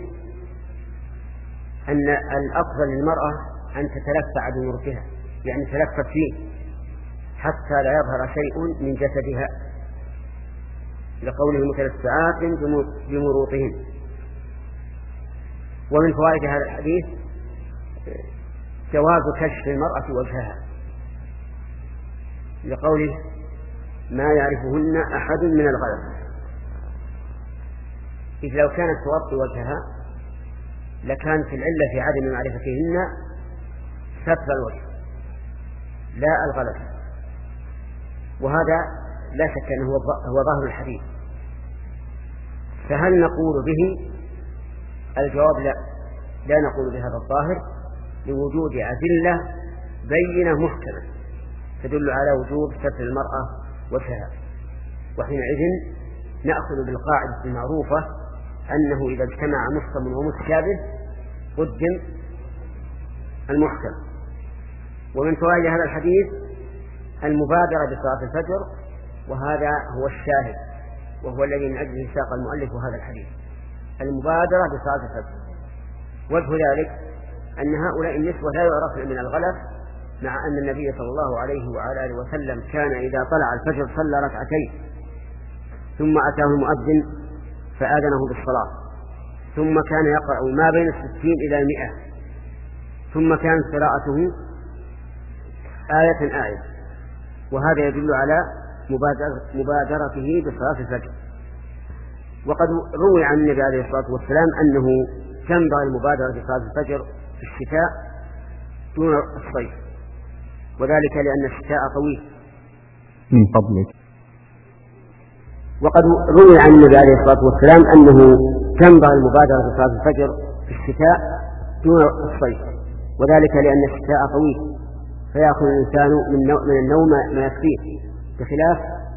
أن الأفضل للمرأة أن تتلفع بمرتها، يعني تلفت فيه حتى لا يظهر شيء من جسدها، لقوله متلفعات بمروطهن. ومن فوائد هذا الحديث جواز كشف المرأة وجهها، لقوله ما يعرفهن أحد من الغلط. إذ لو كانت تغطي وجهها لكانت العلة في عدم معرفتهن ستر الوجه لا الغلط، وهذا لا شك أنه هو ظاهر الحديث. فهل نقول به؟ الجواب لا، لا نقول بهذا الظاهر لوجود أدلة بينة محكمة تدل على وجوب ستر المرأة وجهها. وحينئذ نأخذ بالقاعدة المعروفة أنه إذا اجتمع محكم ومتشابه قدم المحكم. ومن فوائد هذا الحديث المبادرة بصلاة الفجر، وهذا هو الشاهد وهو الذي من أجله ساق المؤلف هذا الحديث، المبادرة بصلاة الفجر. وجه ذلك أن هؤلاء النسوة لا يعرفن من الغلط، مع أن النبي صلى الله عليه وعلى آله وسلم كان إذا طلع الفجر صلى ركعتين ثم أتاه المؤذن فآذنه بالصلاة، ثم كان يقرأ ما بين الستين إلى المئة، ثم كانت قراءته آية آية، وهذا يدل على مبادرته بصلاة الفجر. وقد روي عن النبي عليه الصلاة والسلام أنه تنبغي المبادرة بصلاة الفجر في الشتاء دون الصيف، وذلك لأن الشتاء طويل. من فضلك. وقد روي عن النبي عليه الصلاة والسلام أنه تنبغي المبادرة بصلاة الفجر في الشتاء دون الصيف، وذلك لأن الشتاء طويل فيأخذ الإنسان من النوم ما يكفيه، بخلاف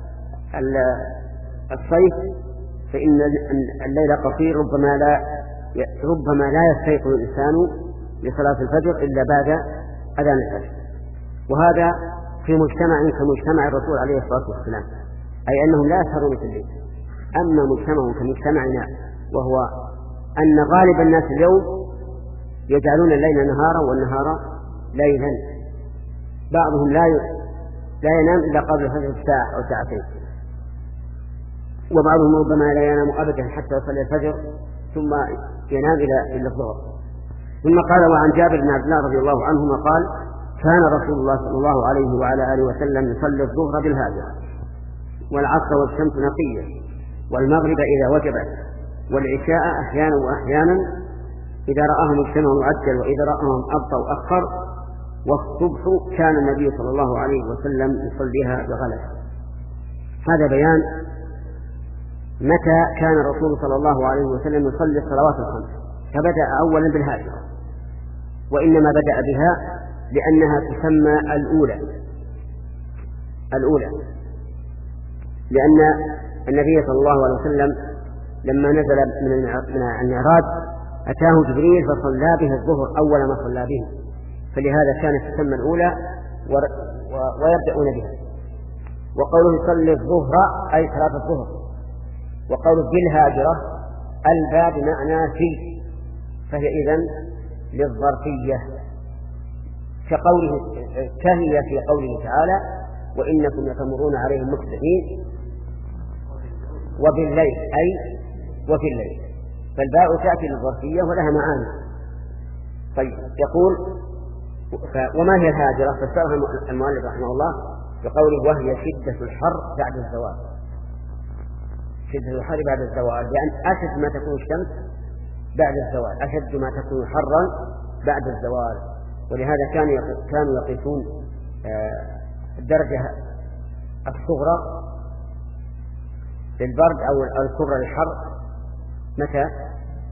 الصيف فإن الليل قصير، ربما لا ربما لا يستيقظ الإنسان لصلاة الفجر إلا بعد أذان الفجر. وهذا في مجتمع كمجتمع الرسول عليه الصلاة والسلام، أي أنهم لا يسهرون في الليل. أما مجتمع كمجتمعنا، وهو أن غالب الناس اليوم يجعلون الليل نهارا والنهار ليلا، بعضهم لا لا ينام إلا قبل فجر ساعة أو ساعتين، وبعضهم ربما لا ينام أبدا حتى يصلي الفجر ثم ينام إلى إلى الظهر. ثم قال: وعن جابر بن عبد الله رضي الله عنهما قال: كان رسول الله صلى الله عليه وعلى آله وسلم يصلي الظهر بالهاجرة، والعصر والشمس نقية، والمغرب إذا وجبت، والعشاء أحيانا وأحيانا، إذا رآهم اجتمعوا عجل، وإذا رآهم أبطأوا أخر، والصبح كان النبي صلى الله عليه وسلم يصليها بغلس. هذا بيان متى كان الرسول صلى الله عليه وسلم يصلي الصلوات الخمس، فبدأ أولا بالهاجرة، وإنما بدأ بها لأنها تسمى الأولى الأولى لأن النبي صلى الله عليه وسلم لما نزل من المعراج أتاه جبريل فصلى به الظهر أول ما صلى به، فلهذا كانت تسمى الأولى ويبدأون بها. وقوله يصلي الظهر أي صلاة الظهر، وقوله بالهاجرة الباء بمعنى في، فهي إذن للظرفية، كقوله كهي في قوله تعالى: وإنكم لتمرون عليهم مصبحين وبالليل أي وفي الليل، فالباء تأتي للظرفية ولها معاني. طيب، يقول: وما هي الهاجرة؟ فسرها المؤلف رحمه الله بقوله: وهي شدة الحر بعد الزوال. شدة الحر بعد الزوال لأن أشد ما تكون الشمس بعد الزوال، أشد ما تكون حرا بعد الزوال. ولهذا كانوا يقيسون الدرجة الصغرى للبرد أو الكبرى للحر متى؟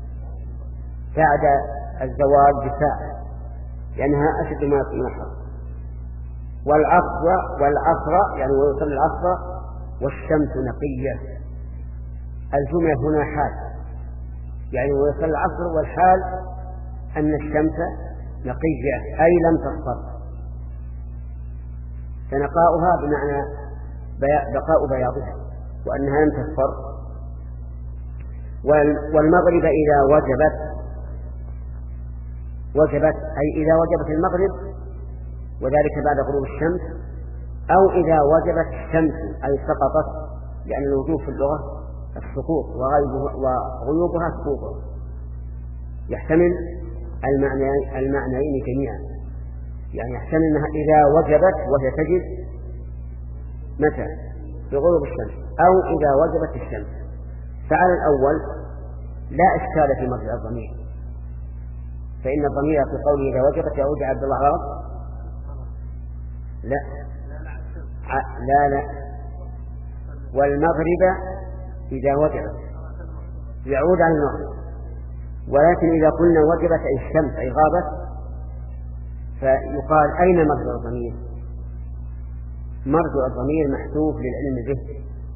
بعد الزوال بساعة، لأنها أشد ما يكون الحر. والعصر والعصر يعني ويصلي العصر والشمس نقية. الجملة هنا حال، يعني ويصلي العصر والحال أن الشمس نقية أي لم تصفر، فنقاؤها بمعنى بقاء بياضها وأنها لم تصفر. والمغرب إذا وجبت وجبت أي إذا وجبت المغرب وذلك بعد غروب الشمس، أو إذا وجبت الشمس أي سقطت، لأن الوجوب في اللغة السقوط وغيوبها سقوطها، يحتمل المعنيين المعنيين جميعا، يعني يحتمل أنها إذا وجبت وهي تجب متى بغروب الشمس أو إذا وجبت الشمس. فعلى الأول لا إشكال في مرجع الضمير، فإن الضمير في قوله إذا وجبت يعود عبد الله عرب لا لا لا والمغرب إذا وجبت يعود عن المغرب، ولكن إذا قلنا وجبت أي الشمس أي غابت فيقال أين مرجع الضمير؟ مرجع الضمير محذوف للعلم به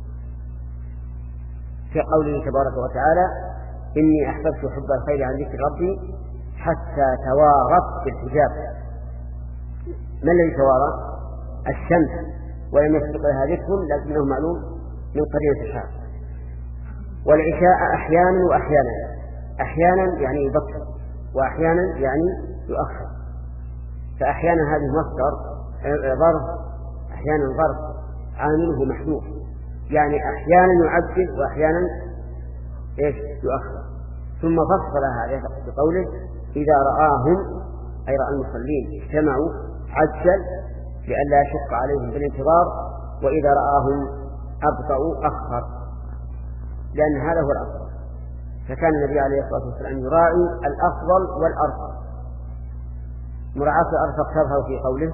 في قوله تبارك وتعالى إني أحببت حب الخير عن ذكر ربي حتى توارت بالحجاب. ما الذي توارى؟ الشمس، ولم يسبق لها ذكر لكنه معلوم من قرينة الحال. والعشاء أحيانا وأحيانا، أحيانا يعني يبكر وأحيانا يعني يؤخر، فأحيانا هذه مصدر ظرف، أحيانا ظرف عامله محذوف، يعني أحيانا يعجل وأحيانا إيش يؤخر. ثم فصل هذا بقوله إذا رآهم أي رأى المصلين اجتمعوا عجل لئلا يشق عليهم بالانتظار، وإذا رآهم أبطأوا أخر، لأن هذا هو الأفضل. فكان النبي عليه الصلاة والسلام يراعي الأفضل والأرفق. مراعاة الأرفق تظهر في قوله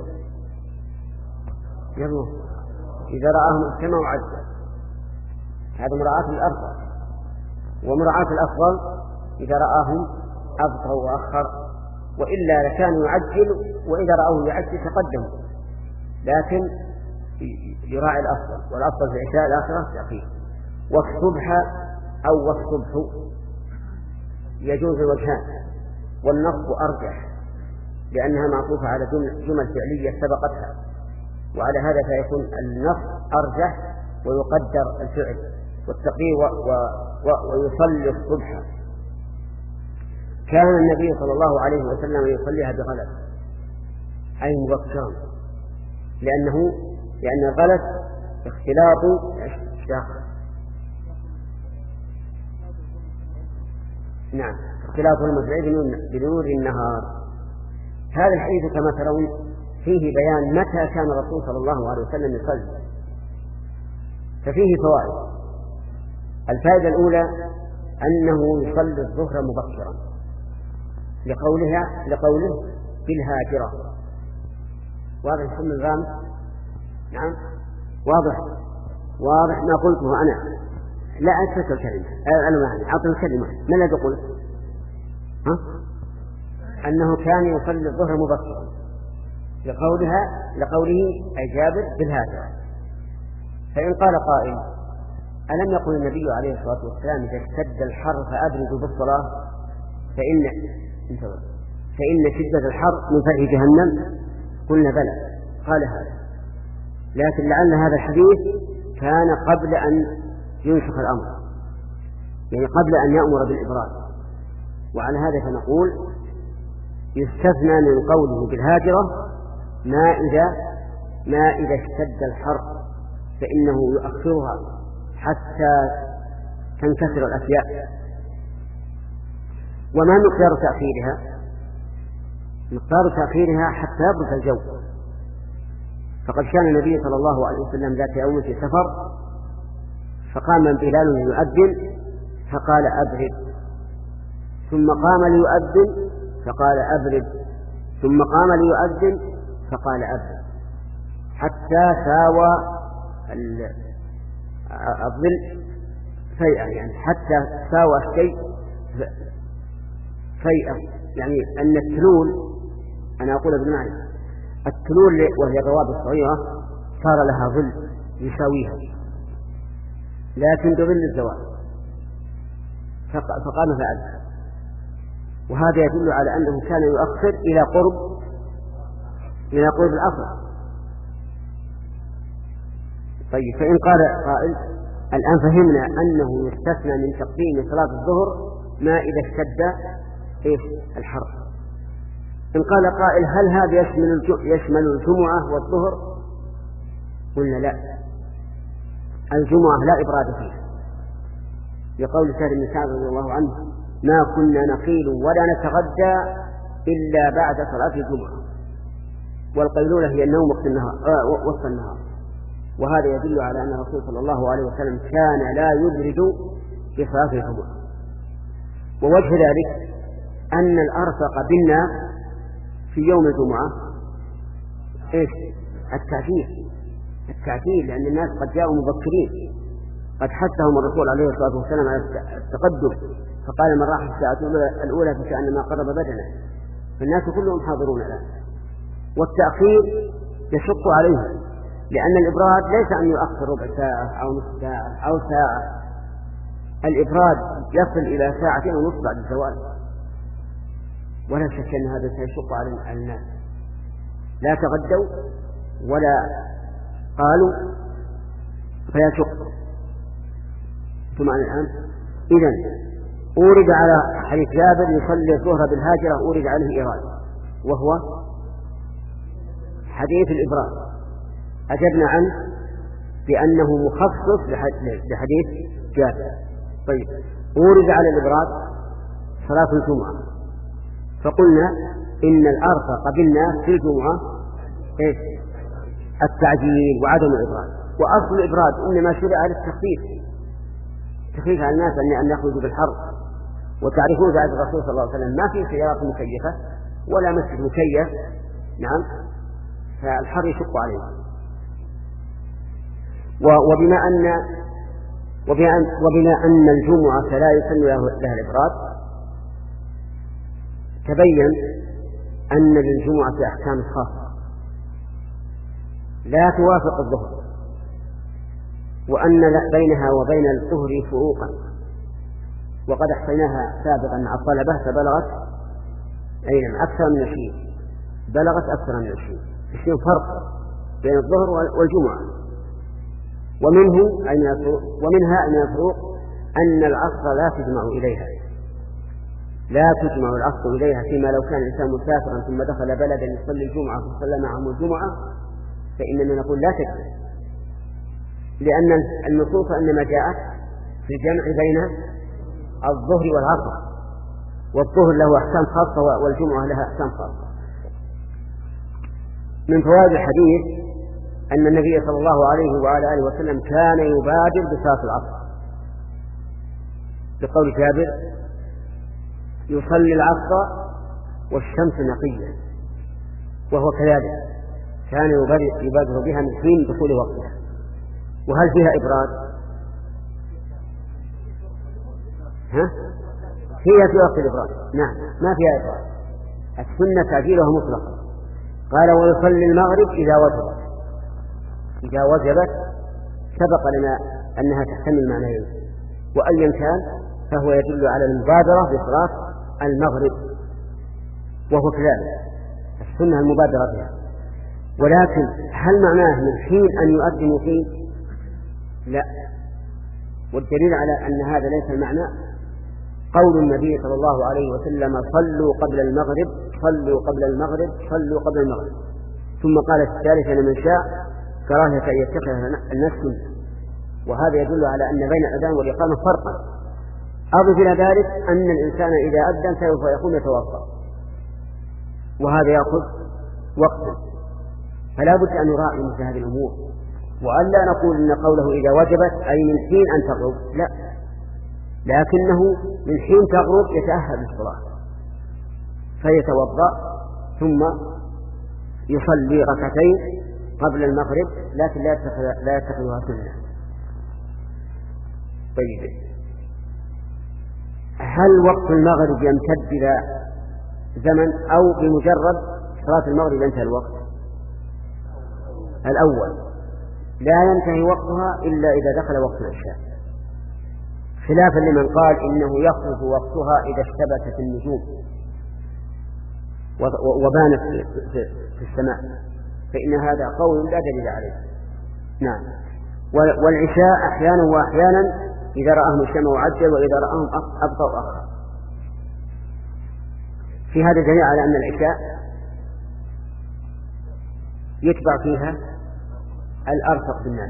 يروه إذا رآهم اجتمعوا عجل، هذا مراعاة الأرفق. ومراعاة الأفضل إذا رآهم أبطأوا وأخر، وإلا لكان يعجل وإذا رأوه يعجل تقدموا، لكن يراعي الأفضل، والأفضل في العشاء الآخرة تأخير. والصبح أو والصبح يجوز الوجهان، والنصب أرجح لأنها معطوفة على جمل فعلية سبقتها، وعلى هذا فيكون النصب أرجح ويقدر الفعل والتقدير ويصلي الصبح. كان النبي صلى الله عليه وسلم يصليها بغلس أي مبكرا، لأنه لأن الغلس اختلاط الشاخص، نعم اختلاط المزرع بنور النهار. هذا الحديث كما ترون فيه بيان متى كان الرسول صلى الله عليه وسلم يصلي، ففيه فوائد. الفائدة الأولى أنه يصلي الظهر مبكرا لقولها لقوله بالهاجرة. واضح ثم الغام؟ نعم واضح واضح ما قلته أنا، لا أترك الكلمة أنا معني أعطي الكلمة. ما الذي قلت؟ ها؟ أنه كان يصلي الظهر مبكرا لقولها لقوله أي جابر بالهاجرة. فإن قال قائل ألم يقل النبي عليه الصلاة والسلام إذا اشتد الحر فأبردوا بالصلاة فإن فإن شدة الحر من فلح جهنم؟ قلنا بلى، قال هذا، لكن لعل هذا الحديث كان قبل أن ينسخ الأمر، يعني قبل أن يأمر بالإبراد. وعلى هذا فنقول يستثنى من قوله بالهاجرة ما إذا ما إذا اشتد الحر فإنه يؤخرها حتى تنكسر الأشياء. وما مقدار تأخيرها؟ مقدار تأخيرها حتى يبرد الجو. فقد كان النبي صلى الله عليه وسلم ذات يوم في سفر فقام بلال يؤذن فقال أبرد، ثم قام ليؤذن فقال أبرد، ثم قام ليؤذن فقال أبرد، حتى ساوى الظل فيئة، يعني حتى ساوى الشيء فيئة، يعني أن التلول أنا أقول بالمعنى التلول وهي الروابط الصغيرة صار لها ظل يساويها لكن بظل الزوال فقام فعل، وهذا يدل على أنه كان يؤخر إلى قرب إلى قرب العصر. طيب، فإن قال قائل الآن فهمنا أنه يستثنى من تقديم صلاة الظهر ما إذا اشتد إيه الحر. إن قال قائل هل هذا يشمل يشمل الجمعة والظهر؟ قلنا لا، الجمعة لا إبراد فيها، لقول سهل بن سعد رضي الله عنه ما كنا نقيل ولا نتغدى إلا بعد صلاة الجمعة، والقيلولة هي النوم وقت النهار آه وسط النهار. وهذا يدل على أن الرسول صلى الله عليه وسلم كان لا يبرد في صلاة الجمعة. ووجه ذلك أن الأرفق بالناس في يوم الجمعة إيش؟ التعجيل التعجيل لأن الناس قد جاءوا مبكرين، قد حثهم الرسول عليه الصلاة والسلام على التقدم، فقال من راح الساعة الأولى فكأنما قرب بدنه، فالناس كلهم حاضرون الآن. والتأخير يشق عليهم، لأن الإبراد ليس أن يؤخر ربع ساعة أو نصف ساعة أو ساعة، الإبراد يصل إلى ساعتين ونصف بعد الزوال، ولا شك أن هذا سيشق على الناس، لا تغدوا ولا قالوا فيشق. ثم الآن إذن أورد على حديث جابر يصلي الظهر بالهاجرة أورد عليه إيراد، وهو حديث الإبراد، أجبنا عنه بأنه مخصص لحديث جابر. طيب، أورد على الإبراد صلاة الجمعة، فقلنا إن الأرفق بالناس في الجمعة إيش؟ التعجيل وعدم الإبراد. وأصل الإبراد إنما شرع على التخفيف، تخفيف على الناس أن يخرجوا بالحر. وتعرفون بعد الرسول صلى الله عليه وسلم ما في سيارات مكيفة ولا مسجد مكيف، نعم، فالحر يشق عليه. وبما أن وبما أن الجمعة لا يسن لها الإبراد، تبين أن للجمعة أحكام خاصة لا توافق الظهر، وأن بينها وبين الظهر فروقا، وقد أحصيناها سابقا مع الطلبة فبلغت أيضا أكثر من عشرين، بلغت أكثر من عشرين عشرين فرق بين الظهر والجمعة. ومنه ومنها أن يفرق أن العصر لا تجمع إليها لا تجمع العصر إليها فيما لو كان الإنسان مسافرا ثم دخل بلدا يصلي الجمعة فصلى معهم الجمعة، فإننا نقول لا تجمع، لأن النصوص إنما جاءت في الجمع بين الظهر والعصر، والظهر له أحكام خاصة والجمعة لها أحكام خاصة. من فوائد الحديث أن النبي صلى الله عليه وعلى آله وسلم كان يبادر بصلاة العصر، بقول جابر يصلي العصر والشمس نقية، وهو كذلك كان يبادر بها من حين دخول وقتها. وهل فيها إبراد؟ ها؟ هي في وقت الإبراد، نعم، ما فيها إبراد، السنة تعجيلها مطلقا. قال ويصلي المغرب إذا وجبت، إذا وجبت سبق لنا أنها تحتمل معنيين، وأيا كان فهو يدل على المبادرة بصلاة المغرب، وهو كذلك السنة المبادرة بها. ولكن هل معناه من حين أن يؤذن فيه؟ لا، والدليل على أن هذا ليس المعنى قول النبي صلى الله عليه وسلم صلوا قبل المغرب صلوا قبل المغرب صلوا قبل المغرب، ثم قال الثالث لمن شاء كراهة أن يتخذ الناس سنة. وهذا يدل على أن بين الأذان والإقامة فرقا. أضف إلى ذلك أن الإنسان إذا أذن سوف يكون يتوضأ، وهذا يأخذ وقتا، فلا بد أن نراعي مثل هذه الأمور، وأن لا نقول إن قوله إذا وجبت أي من حين أن تغرب، لا، لكنه من حين تغرب يتأهل للصلاة فيتوضأ ثم يصلي ركعتين قبل المغرب، لكن لا يتخذها سنة. طيب، هل وقت المغرب يمتد إلى زمن أو بمجرد صلاة المغرب ينتهي الوقت؟ الأول لا ينتهي وقتها إلا إذا دخل وقت العشاء، خلافا لمن قال إنه يخلص وقتها إذا اشتبكت النجوم وبانت في السماء، فإن هذا قول لا دليل عليه. نعم. والعشاء أحيانا وأحيانا إذا رآهم الشمع عجل، وإذا رآهم أبطأ أخر. في هذا دليل على أن العشاء يتبع فيها الأرفق بالناس،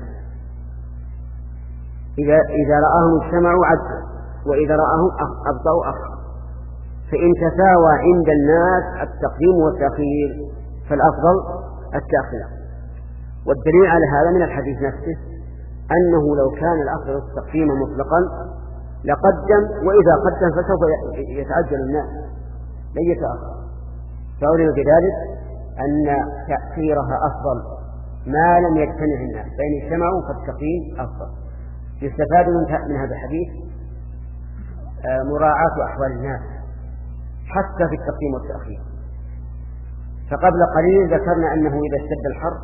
إذا إذا رآهم الشمع عجل وإذا رآهم أبطأ أخر، فإن تساوى عند الناس التقديم والتأخير فالأفضل التأخير. والدليل على هذا من الحديث نفسه أنه لو كان الأفضل التقديم مطلقا لقدم، وإذا قدم فسوف يتعجل الناس لن يتأخر، فعلم بذلك أن تأخيرها أفضل ما لم يجتمع الناس، فإن اجتمعوا فالتقديم أفضل. يستفاد من هذا الحديث مراعاة أحوال الناس حتى في التقديم والتأخير. فقبل قليل ذكرنا أنه إذا اشتد الحر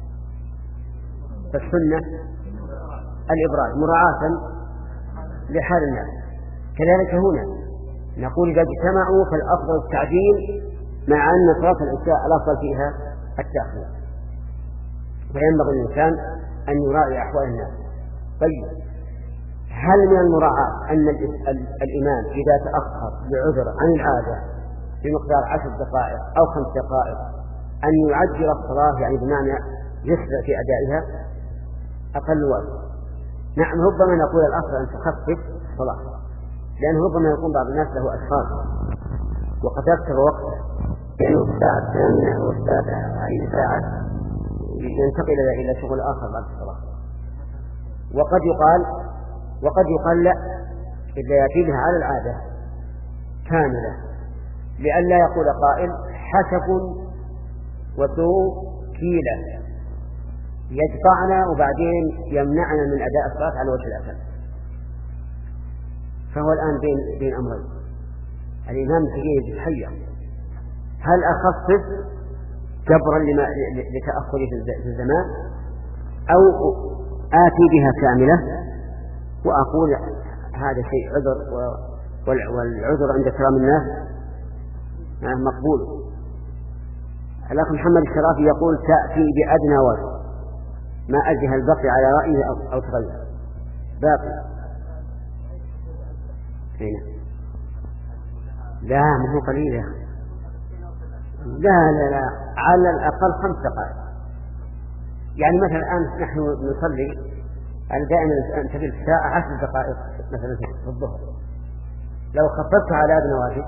فالسنة الإبراد مراعاة لحال الناس، كذلك هنا نقول إذا اجتمعوا فالأفضل التعجيل، مع أن صلاة العشاء الأفضل فيها التأخير، وينبغي الإنسان أن يراعي أحوال الناس. طيب، هل من المراعاة أن الإمام إذا تأخر بعذر عن العادة بمقدار عشر دقائق أو خمس دقائق أن يعجل الصلاة، يعني بمعنى يسرع في أدائها أقل وقت؟ نعم، ربما نقول الأفضل أن تخفف الصلاة، لأن ربما يكون بعض الناس له أشخاص وقد يكثر وقته، يعني الساعة الثامنة والسابعة أي ساعة ينتقل إلى شغل آخر بعد الصلاة. وقد يقال وقد يقال لا، إذا يأتي بها على العادة كاملة، لئلا يقول قائل حسف وتوكيلة يدفعنا وبعدين يمنعنا من أداء الصلاة على وجه الأكل. فهو الآن بين بين أمرين، الإمام تجيه يتحير، هل أخفف جبرا لما لتأخره في الزمان، أو آتي بها كاملة وأقول هذا شيء عذر، والعذر عند كرام الناس مقبول. الأخ محمد الشرافي يقول تأتي بأدنى وجه، ما أجه البقي على رأيه أو تغير باقي. هنا لا مو قليلة، لا لا لا على الأقل خمس دقائق. يعني مثلا الآن نحن نصلي دائما أنت في الساعة عشر دقائق مثلا في الظهر، لو خففت على أدنى واجب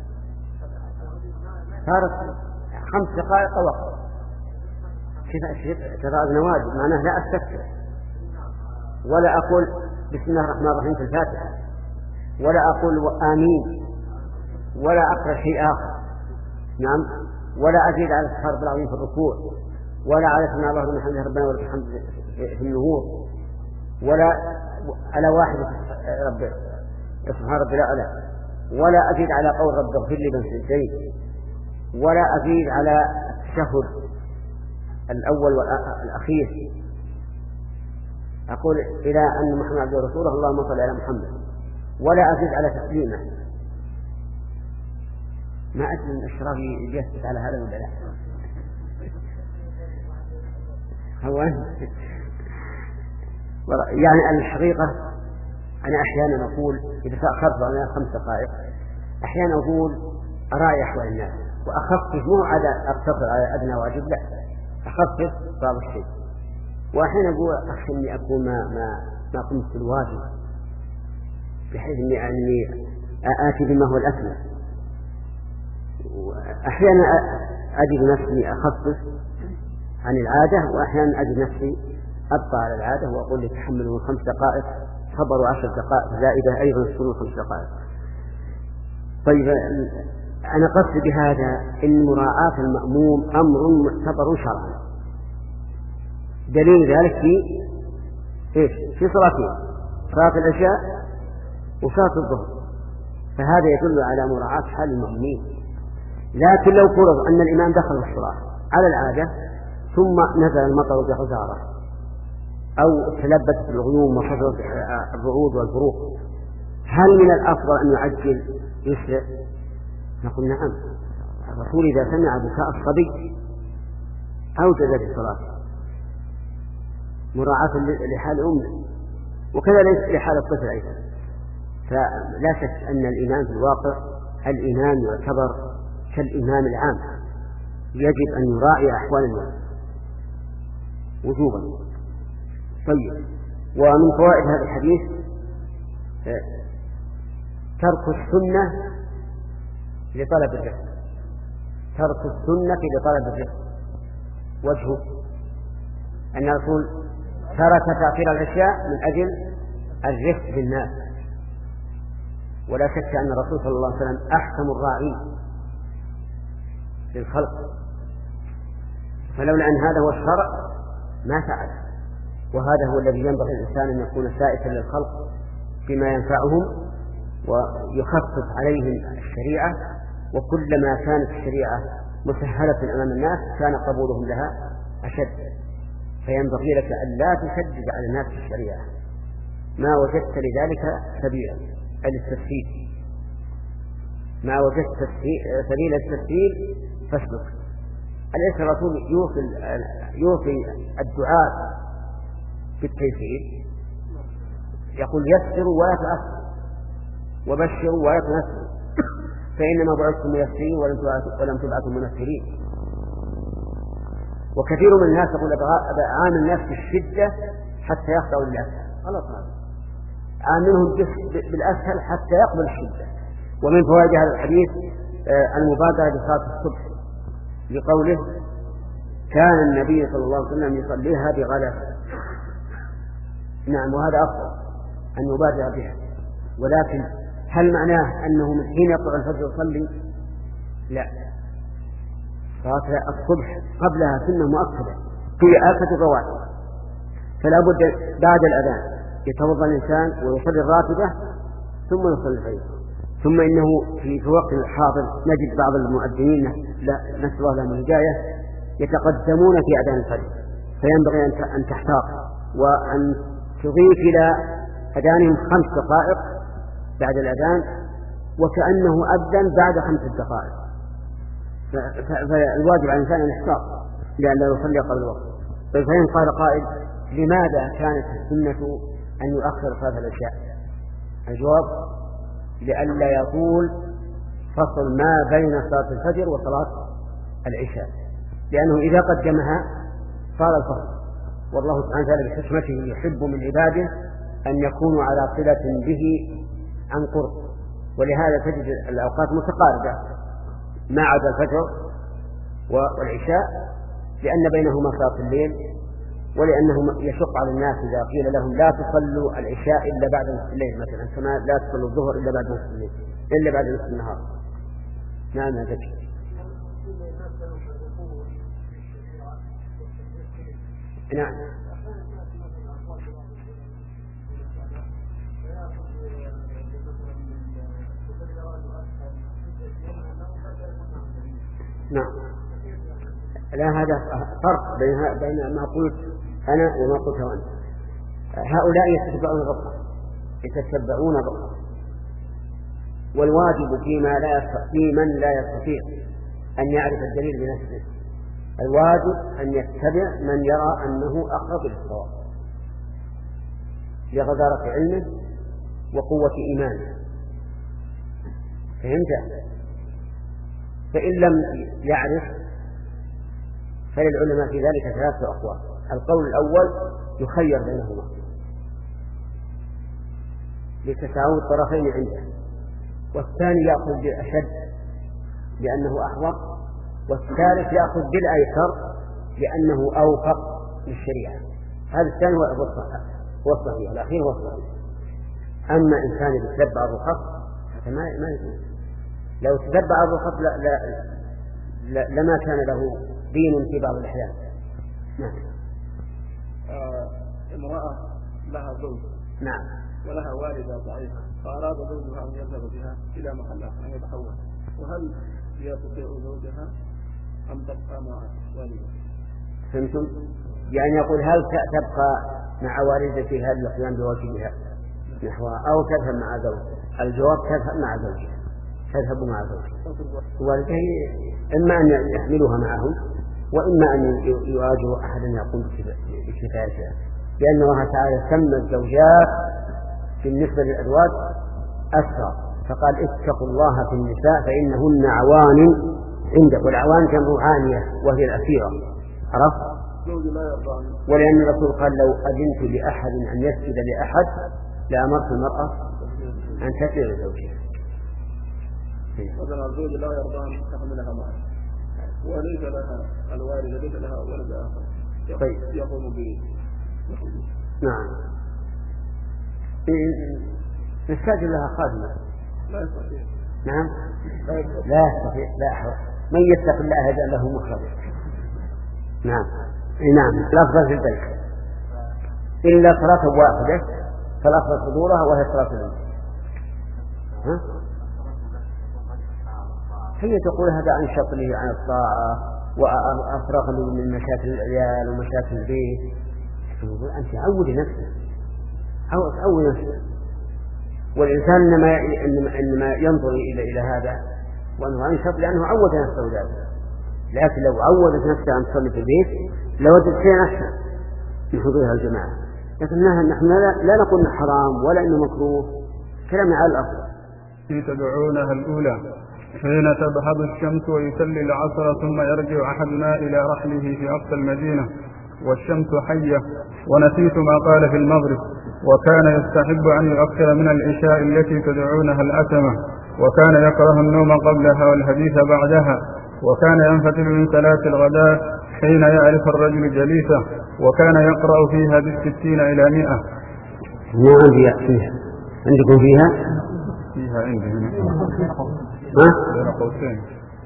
صارت خمس دقائق وقت. كذا أدنى واجب معناه لا أستكثر ولا أقول بسم الله الرحمن الرحيم في الفاتحة، ولا أقول آمين، ولا أقرأ شيء آخر. نعم، ولا أزيد على السبحان العظيم في الركوع، ولا على سمع الله لمن حمده ربنا ولك الحمد في النهور، ولا على واحد رب سبحان ربي الأعلى، ولا أزيد على قول رب اغفر لي بين سجدين، ولا أزيد على التشهد الأول والأخير. أقول إلى أن محمد عبده ورسوله اللهم صل على محمد، ولا أزيد على تسليمه. ما أدري من الشراب يجسد على هذا ولا لا. هو يعني الحقيقة أنا أحيانا أقول إذا تأخرت على خمس دقائق أحيانا أقول أراعي أحوال الناس وأخفف، مو على أقتصر على أدنى واجب، لا أخفف بعض الشيء. وأحيانا أقول أخشى أني أكون ما ما ما قمت بالواجب، بحيث أني أني آتي بما هو الأكمل. أحيانا أجد نفسي أخفف عن العادة، وأحيانا أجد نفسي أبقى على العادة وأقول لي تحملوا خمس دقائق، صبروا عشر دقائق زائدة أيضا يصبروا خمس دقائق. طيب، أنا قصد بهذا إن مراعاة المأموم أمر معتبر شرعا، دليل ذلك في إيش؟ في صلاتين، صلاة العشاء وصلاة الظهر، فهذا يدل على مراعاة حال المأمومين. لكن لو فرض أن الإمام دخل الصلاة على العادة ثم نزل المطر بغزارة أو تلبست الغيوم وحصلت الرعود والبروق، هل من الأفضل أن يعجل يسرع؟ نقول نعم. الرسول إذا سمع بكاء الصبي أوجد في الصلاة مراعاة لحال أمه، وكذا ليس لحال الطفل أيضا. فلا شك أن الإمام في الواقع الإمام يعتبر كالإمام العام، يجب أن يراعي أحوال الناس وجوبا. طيب، ومن فوائد هذا الحديث ترك السنة لطلب الرزق، ترك السنة لطلب الرزق. وجهه أن الرسول ترك تأخير العشاء من أجل الرفق بالناس، ولا شك أن الرسول صلى الله عليه وسلم أحكم الراعين للخلق، فلولا أن هذا هو الشرع ما فعل. وهذا هو الذي ينبغي الإنسان أن يكون سائسا للخلق بما ينفعهم ويخفف عليهم الشريعة، وكلما كانت الشريعة مسهلة أمام الناس كان قبولهم لها أشد. فينبغي لك أن لا تشدد على الناس في الشريعة، ما وجدت لذلك سبيلا الاستسهيل، ما وجدت سبيل التسهيل فاسلك. أليس الرسول يوصي يوصي الدعاء بالتيسير؟ يقول يسروا ولا تؤثروا وبشروا ولا تنفروا، فإنما بعثتم ميسرين ولم تبعثوا منفرين. وكثير من الناس يقول أعامل الناس بالشدة حتى يخضعوا للأسهل، خلاص عاملهم بالأسهل حتى يقبل الشدة. ومن فوائد هذا الحديث المبادرة بصلاة الصبح، لقوله كان النبي صلى الله عليه وسلم يصليها بغلس. نعم، وهذا أفضل أن يبادر بها، ولكن هل معناه أنه من حين يطلع الفجر يصلي؟ لا، صلاة الصبح قبلها سنة مؤكدة في آكد الرواتب، فلا بد بعد الأذان يتوضأ الإنسان ويصلي الراتبة ثم يصلي الفجر. ثم إنه في وقت الحاضر نجد بعض المؤذنين نسأل الله لهم الهداية يتقدمون في أذان الفجر، فينبغي أن تحتاط وأن تضيف إلى أذانهم خمس دقائق بعد الأذان، وكأنه أذن بعد خمس دقائق. فالواجب على الإنسان أن يحتاط لأن لا يصلي قبل الوقت. فإن قال قائل لماذا كانت السنة أن يؤخر صلاة العشاء؟ الجواب لئلا يطول فصل ما بين صلاة الفجر وصلاة العشاء، لأنه إذا قدمها صار الفصل. والله سبحانه وتعالى بحكمته يحب من عباده أن يكونوا على صلة به عن قرب، ولهذا تجد الأوقات متقاربة ما عدا الفجر والعشاء، لأن بينهما صلاة الليل، ولأنه يشق على الناس إذا قيل لهم لا تصلوا العشاء إلا بعد نصف الليل مثلا، كما لا تصلوا الظهر إلا بعد نصف الليل إلا بعد نصف النهار. نعم هذا نعم نعم لا، هذا فرق بين بين ما قلت أنا وما قلته أنت. هؤلاء يتتبعون الرقم يتتبعون الرقم والواجب فيما لا في من لا يستطيع أن يعرف الدليل بنفسه، الواجب أن يتبع من يرى أنه أقرب للصواب لغزارة علمه وقوة إيمانه. فهمت؟ فإن لم يعرف فللعلماء في ذلك ثلاثة أقوال. القول الأول يخير بينهما لتساوي الطرفين عنده، والثاني يأخذ بالأشد لأنه أحوط، والثالث يأخذ بالأيسر لأنه أوفق للشريعة. هذا الثاني هو الصحيح، الأخير هو الصحيح. أما إنسان يتبع الرخص فما ما يجوز. لو تتبع الرخص لا لا لا لما كان له دين في بعض الأحيان. نعم. آه امرأة لها زوج نعم ولها والدة ضعيفة، فأراد زوجها أن يذهب بها إلى محل آخر أن يتحول، وهل يستطيع زوجها أم تبقى مع والدها؟ فهمتم؟ يعني يقول هل تبقى مع والدتها القيام بواجبها نحوها أو تذهب مع زوجها؟ الجواب تذهب مع زوجها، تذهب مع زوجها. والديه إما أن يحملوها معهم وإما أن يواجهوا أحدا يقوم بكفايتها، لأن الله تعالى سمى الزوجات بالنسبة للأزواج أسرى، فقال اتقوا الله في النساء فإنهن عوان عندك، والعوان جمع عانية وهي الأسيرة، عرفت؟ ولأن الرسول قال لو أذنت لأحد أن يسجد لأحد لأمرت المرأة أن تسجد لزوجها. مثلا الزوج لا يرضى أن تحملها معه وليس لها الوالدة ليس لها ولد آخر طيب. يقوم به. نعم. نستأجر لها خادمة. لا يستطيع. نعم. لا يستطيع. لا أحد. من يتق الله يجعل له مخرجا. نعم. نعم. الأفضل في البيت. إلا صلاة واحدة فالأفضل حضورها وهي صلاة العيد. ها؟ هي تقول هذا أنشط لي عن الطاعة وأفرغ لي من مشاكل العيال ومشاكل البيت. تقول أنت عودي نفسك، عودي نفسك. والإنسان إنما إنما ينظر إلى إلى هذا وأنه أنشط لأنه عود نفسه ذلك. لكن لو عودت نفسها أن تصلي في البيت لوجدت شيئا أحسن من حضورها الجماعة. لكن نحن لا نقول إنه حرام ولا إنه مكروه، كلام على الأصل. تدعونها الأولى حين تبهض الشمس ويصلي العصر ثم يرجع أحدنا إلى رحله في أقصى المدينة والشمس حية، ونسيت ما قال في المغرب، وكان يستحب أن يؤخر من العشاء التي تدعونها الأتمة، وكان يكره النوم قبلها والحديث بعدها، وكان ينفتل من صلاة الغداء حين يعرف الرجل جليسه، وكان يقرأ فيها بالستين إلى مئة. ما عندي فيها. عندكم فيها؟ فيها عندي هنا بين قوسين.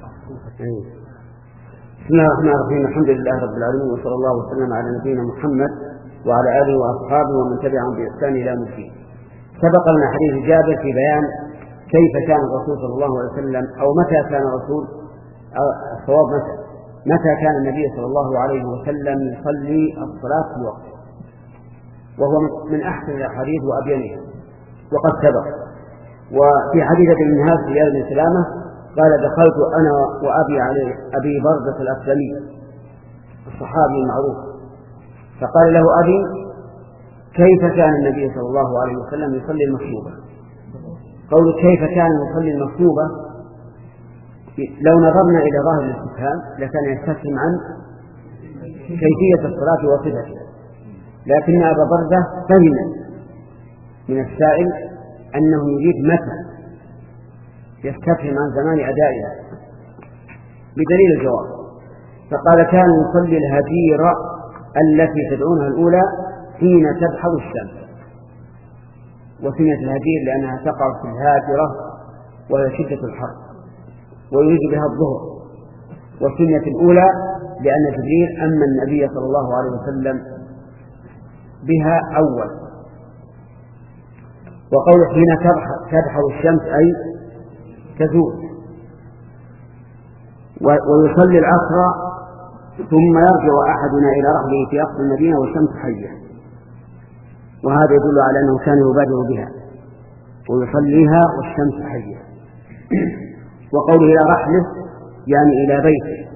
بسم الله الرحمن الرحيم، الحمد لله رب العالمين، وصلى الله وسلم على نبينا محمد وعلى آله وأصحابه ومن تبعهم بإحسان إلى يوم الدين. سبق لنا حديث جابر في بيان كيف كان الرسول صلى الله عليه وسلم أو متى كان الرسول الصواب متى متى كان النبي صلى الله عليه وسلم يصلي الصلاة في وقته، وهو من أحسن الأحاديث وأبينها وقد سبق. وفي حديث ابن منهاج زياد بن سلامة قال دخلت أنا وأبي عليه أبي بردة الأسلمي الصحابي المعروف، فقال له أبي كيف كان النبي صلى الله عليه وسلم يصلي المكتوبة؟ قول كيف كان يصلي المكتوبة لو نظرنا إلى ظاهر الاستفهام لكان يستفهم عن كيفية الصلاة وصفتها، لكن أبا بردة فهم من السائل أنه يريد متى، يستفهم عن زمان أدائها بدليل الجواب، فقال كان يصلي الهجيرة التي تدعونها الأولى حين تبحر الشمس. وسميت الهجير لأنها تقع في الهاجرة وهي شدة الحر ويريد بها الظهر، وسميت الأولى لأن جبريل أما النبي صلى الله عليه وسلم بها أول. وقول حين تبحر الشمس أي تزول. ويصلي العصر ثم يرجع أحدنا إلى رحله في أقصى المدينة والشمس حية، وهذا يدل على أنه كان يبادر بها ويصليها والشمس حية. وقوله إلى رحله يعني إلى بيته.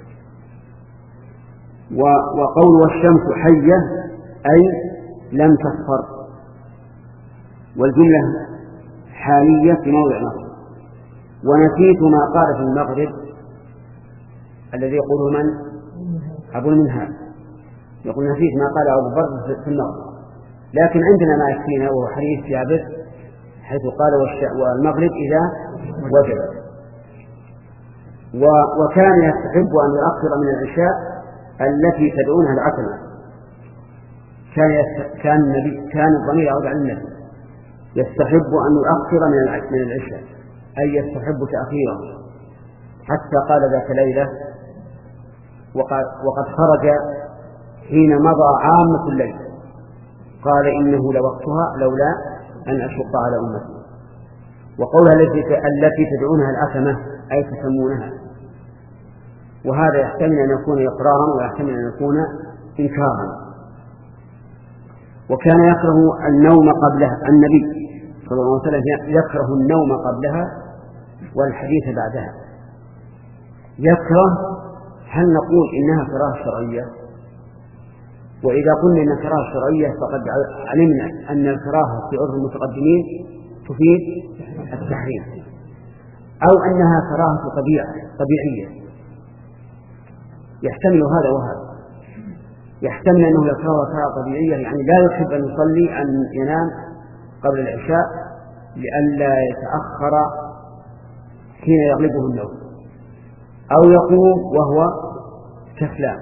وقول والشمس حية أي لم تصفر، والجملة حالية في موضع نصب. ونسيت ما قال في المغرب الذي يقوله من؟ أبو المنهال يقول نسيت ما قال أبو بكر في المغرب، لكن عندنا ما يكفينا وهو حديث جابر حيث قال والمغرب إذا وجب. وكان يستحب أن يؤخر من العشاء التي تدعونها العتمة. كان يست... كان النبي كان الضمير يعود على النبي يستحب أن يؤخر من من العشاء أي يستحب تأخيره، حتى قال ذات ليلة وقد, وقد خرج حين مضى عامة الليل قال إنه لوقتها لولا أن أشق على أمتي. وقولها التي التي تدعونها العتمة أي تسمونها، وهذا يحتمل أن يكون إقرارا ويحتمل أن يكون إنكارا. وكان يكره النوم قبلها، النبي صلى الله عليه وسلم يكره النوم قبلها والحديث بعدها. يكره، هل نقول إنها كراهة شرعية؟ وإذا قلنا إنها كراهة شرعية فقد علمنا أن الكراهة في عرف المتقدمين تفيد التحريم، أو أنها كراهة طبيعة طبيعية. يحتمل هذا وهذا. يحتمل أنه يكره كراهة طبيعية، يعني لا يحب أن يصلي أن ينام قبل العشاء لئلا يتأخر حين يغلبه النوم، أو يقوم وهو كسلان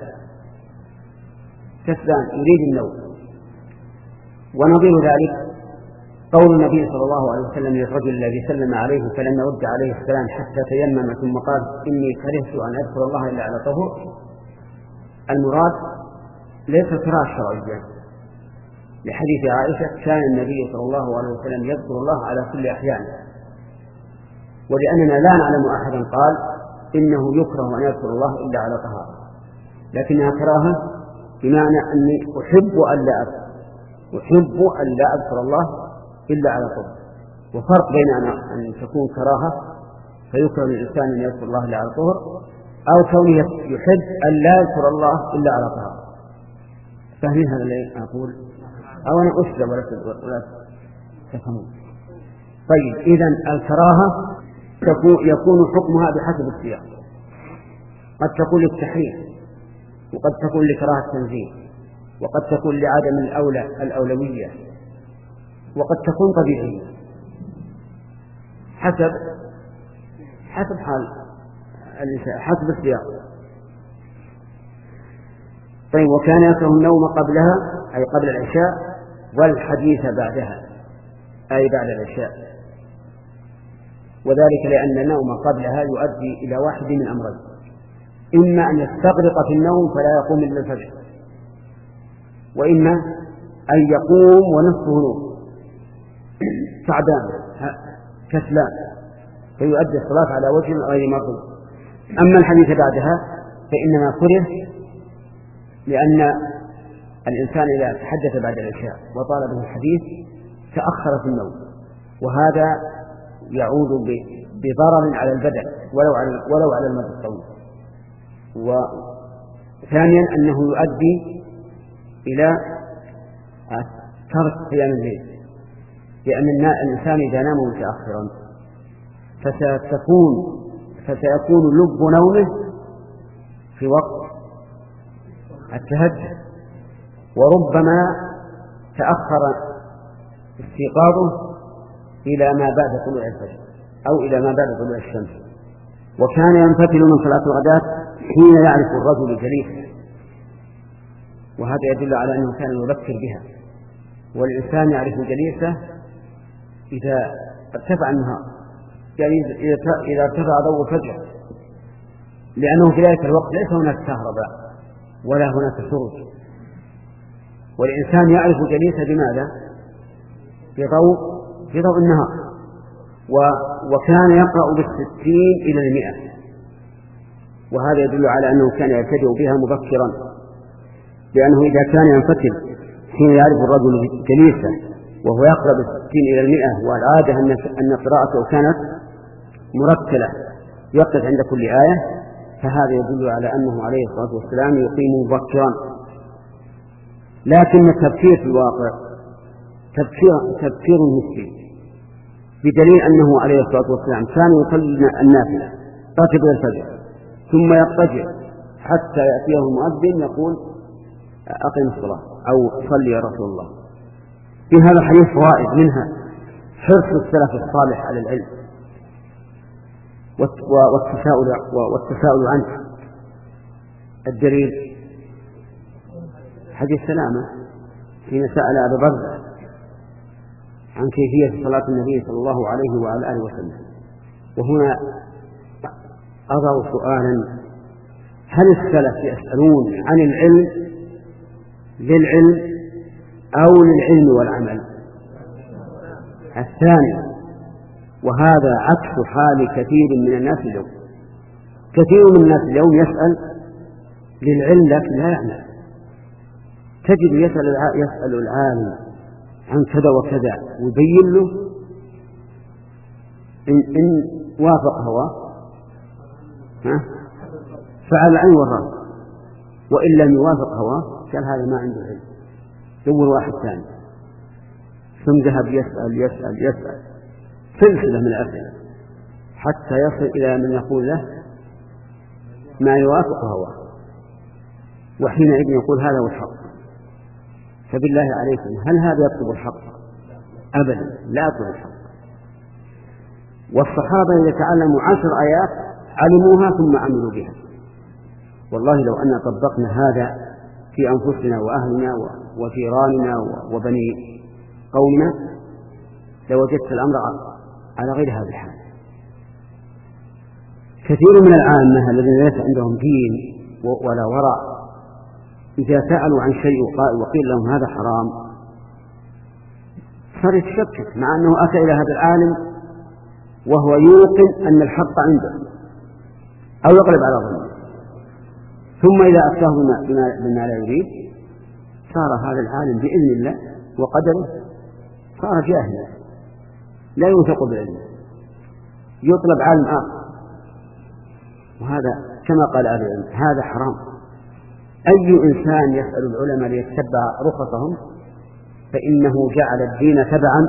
كسلان يريد النوم. ونظير ذلك قول النبي صلى الله عليه وسلم للرجل الذي سلم عليه فلم يرد عليه السلام حتى تيمم ثم قال إني كرهت أن أذكر الله إلا على طهور. المراد ليس كراهة شرعية، لحديث عائشة كان النبي صلى الله عليه وسلم يذكر الله على كل أحيانه، ولأننا لا نعلم أحدا قال إنه يكره أن يذكر الله إلا على طهارة، لكنها كراهة بمعنى أني أحب أن لا أذكر أحب أن لا أذكر الله إلا على طهارة. وفرق بين أن تكون كراهة فيكره الإنسان أن يذكر الله إلا على طهر، أو كونه يحب أن لا يذكر الله إلا على طهارة. فاهمين هذا اللي أقول؟ أو أنا أسلم ولا تفهمون؟ طيب، إذن الكراهة يكون حكمها بحسب السياق، قد تكون للتحريم، وقد تكون لكراهة التنزيل، وقد تكون لعدم الأولى الأولوية، وقد تكون طبيعية حسب حسب حال الإنسان، حسب السياق. طيب، وكان يكره النوم قبلها أي قبل العشاء، والحديث بعدها أي بعد العشاء، وذلك لأن النوم قبلها يؤدي إلى واحد من أمرين: إما أن يستغرق في النوم فلا يقوم إلا الفجر، وإما أن يقوم ونصفه نوم تعبان كسلان فيؤدي الصلاة على وجه غير مرضي. أما الحديث بعدها فإنما كره لأن الإنسان إذا تحدث بعد العشاء وطال به الحديث تأخر في النوم، وهذا يعود بضرر على البدن ولو على ولو على المدى الطويل. وثانيا أنه يؤدي إلى ترك قيام الليل، لأن الإنسان إذا نام متأخرا فستكون فسيكون لب نومه في وقت التهجد، وربما تأخر استيقاظه إلى ما بعد طلوع الفجر أو إلى ما بعد طلوع الشمس. وكان ينفتل من صلاة الغداة حين يعرف الرجل جليسه، وهذا يدل على أنه كان يذكر بها. والإنسان يعرف جليسه إذا ارتفع النهار، يعني إذا ارتفع ضوء الفجر، لأنه في ذلك الوقت ليس هناك كهرباء ولا هناك سرج، والإنسان يعرف جليسه بماذا؟ بضوء بضوء النهار. وكان يقرأ بالستين إلى المئة، وهذا يدل على أنه كان يبتدئ بها مبكرا، لأنه إذا كان ينفتل حين يعرف الرجل جليسه وهو يقرأ بالستين إلى المئة، والعادة أن قراءته كانت مرتلة يقف عند كل آية، فهذا يدل على أنه عليه الصلاة والسلام يقيم مبكرا. لكن التبكير في الواقع تبكير, تبكير نسبي، بدليل أنه عليه الصلاة والسلام كان يصلي النافلة قبل الفجر ثم يضطجع حتى يأتيه المؤذن يقول أقم الصلاة أو صلي يا رسول الله. في هذا الحديث فوائد، منها حرص السلف الصالح على العلم والتساؤل والتساؤل عنه. الدليل حديث سلامة حين سأل أبا برزة عن كيفية صلاة النبي صلى الله عليه وعلى آله وسلم. وهنا أضع سؤالا: هل السلف يسألون عن العلم للعلم أو للعلم والعمل؟ الثاني، وهذا عكس حال كثير من الناس اليوم. كثير من الناس اليوم يسأل للعلم لكن لا يعلم. تجد يسأل يسأل العالم عن كذا وكذا ويبين له إن, إن وافق هواه فعل العين والرأس، وإن لم يوافق هواه قال هذا ما عنده علم، دور واحد ثاني. ثم ذهب يسأل يسأل يسأل سلسلة من الأسئلة حتى يصل إلى من يقول له ما يوافق هواه، وحينئذ يقول هذا هو الحق. فبالله عليكم هل هذا يطلب الحق؟ أبدا لا يطلب الحق. والصحابة إذا تعلموا عشر آيات علموها ثم عملوا بها. والله لو أن طبقنا هذا في أنفسنا وأهلنا وجيراننا وبني قومنا لوجدت الأمر على غير هذا الحال. كثير من العامة الذين ليس عندهم دين ولا ورع إذا سألوا عن شيء وقيل لهم هذا حرام صار يتشكك، مع أنه أتى إلى هذا العالم وهو يوقن أن الحق عنده أو يغلب على ظنه، ثم إذا أفتاه بما لا يريد صار هذا العالم بإذن الله وقدره صار جاهلا لا يوثق بالعلم، يطلب عالم آخر. وهذا كما قال أهل العلم هذا حرام. أي إنسان يسأل العلماء ليتبع رخصهم فإنه جعل الدين تبعا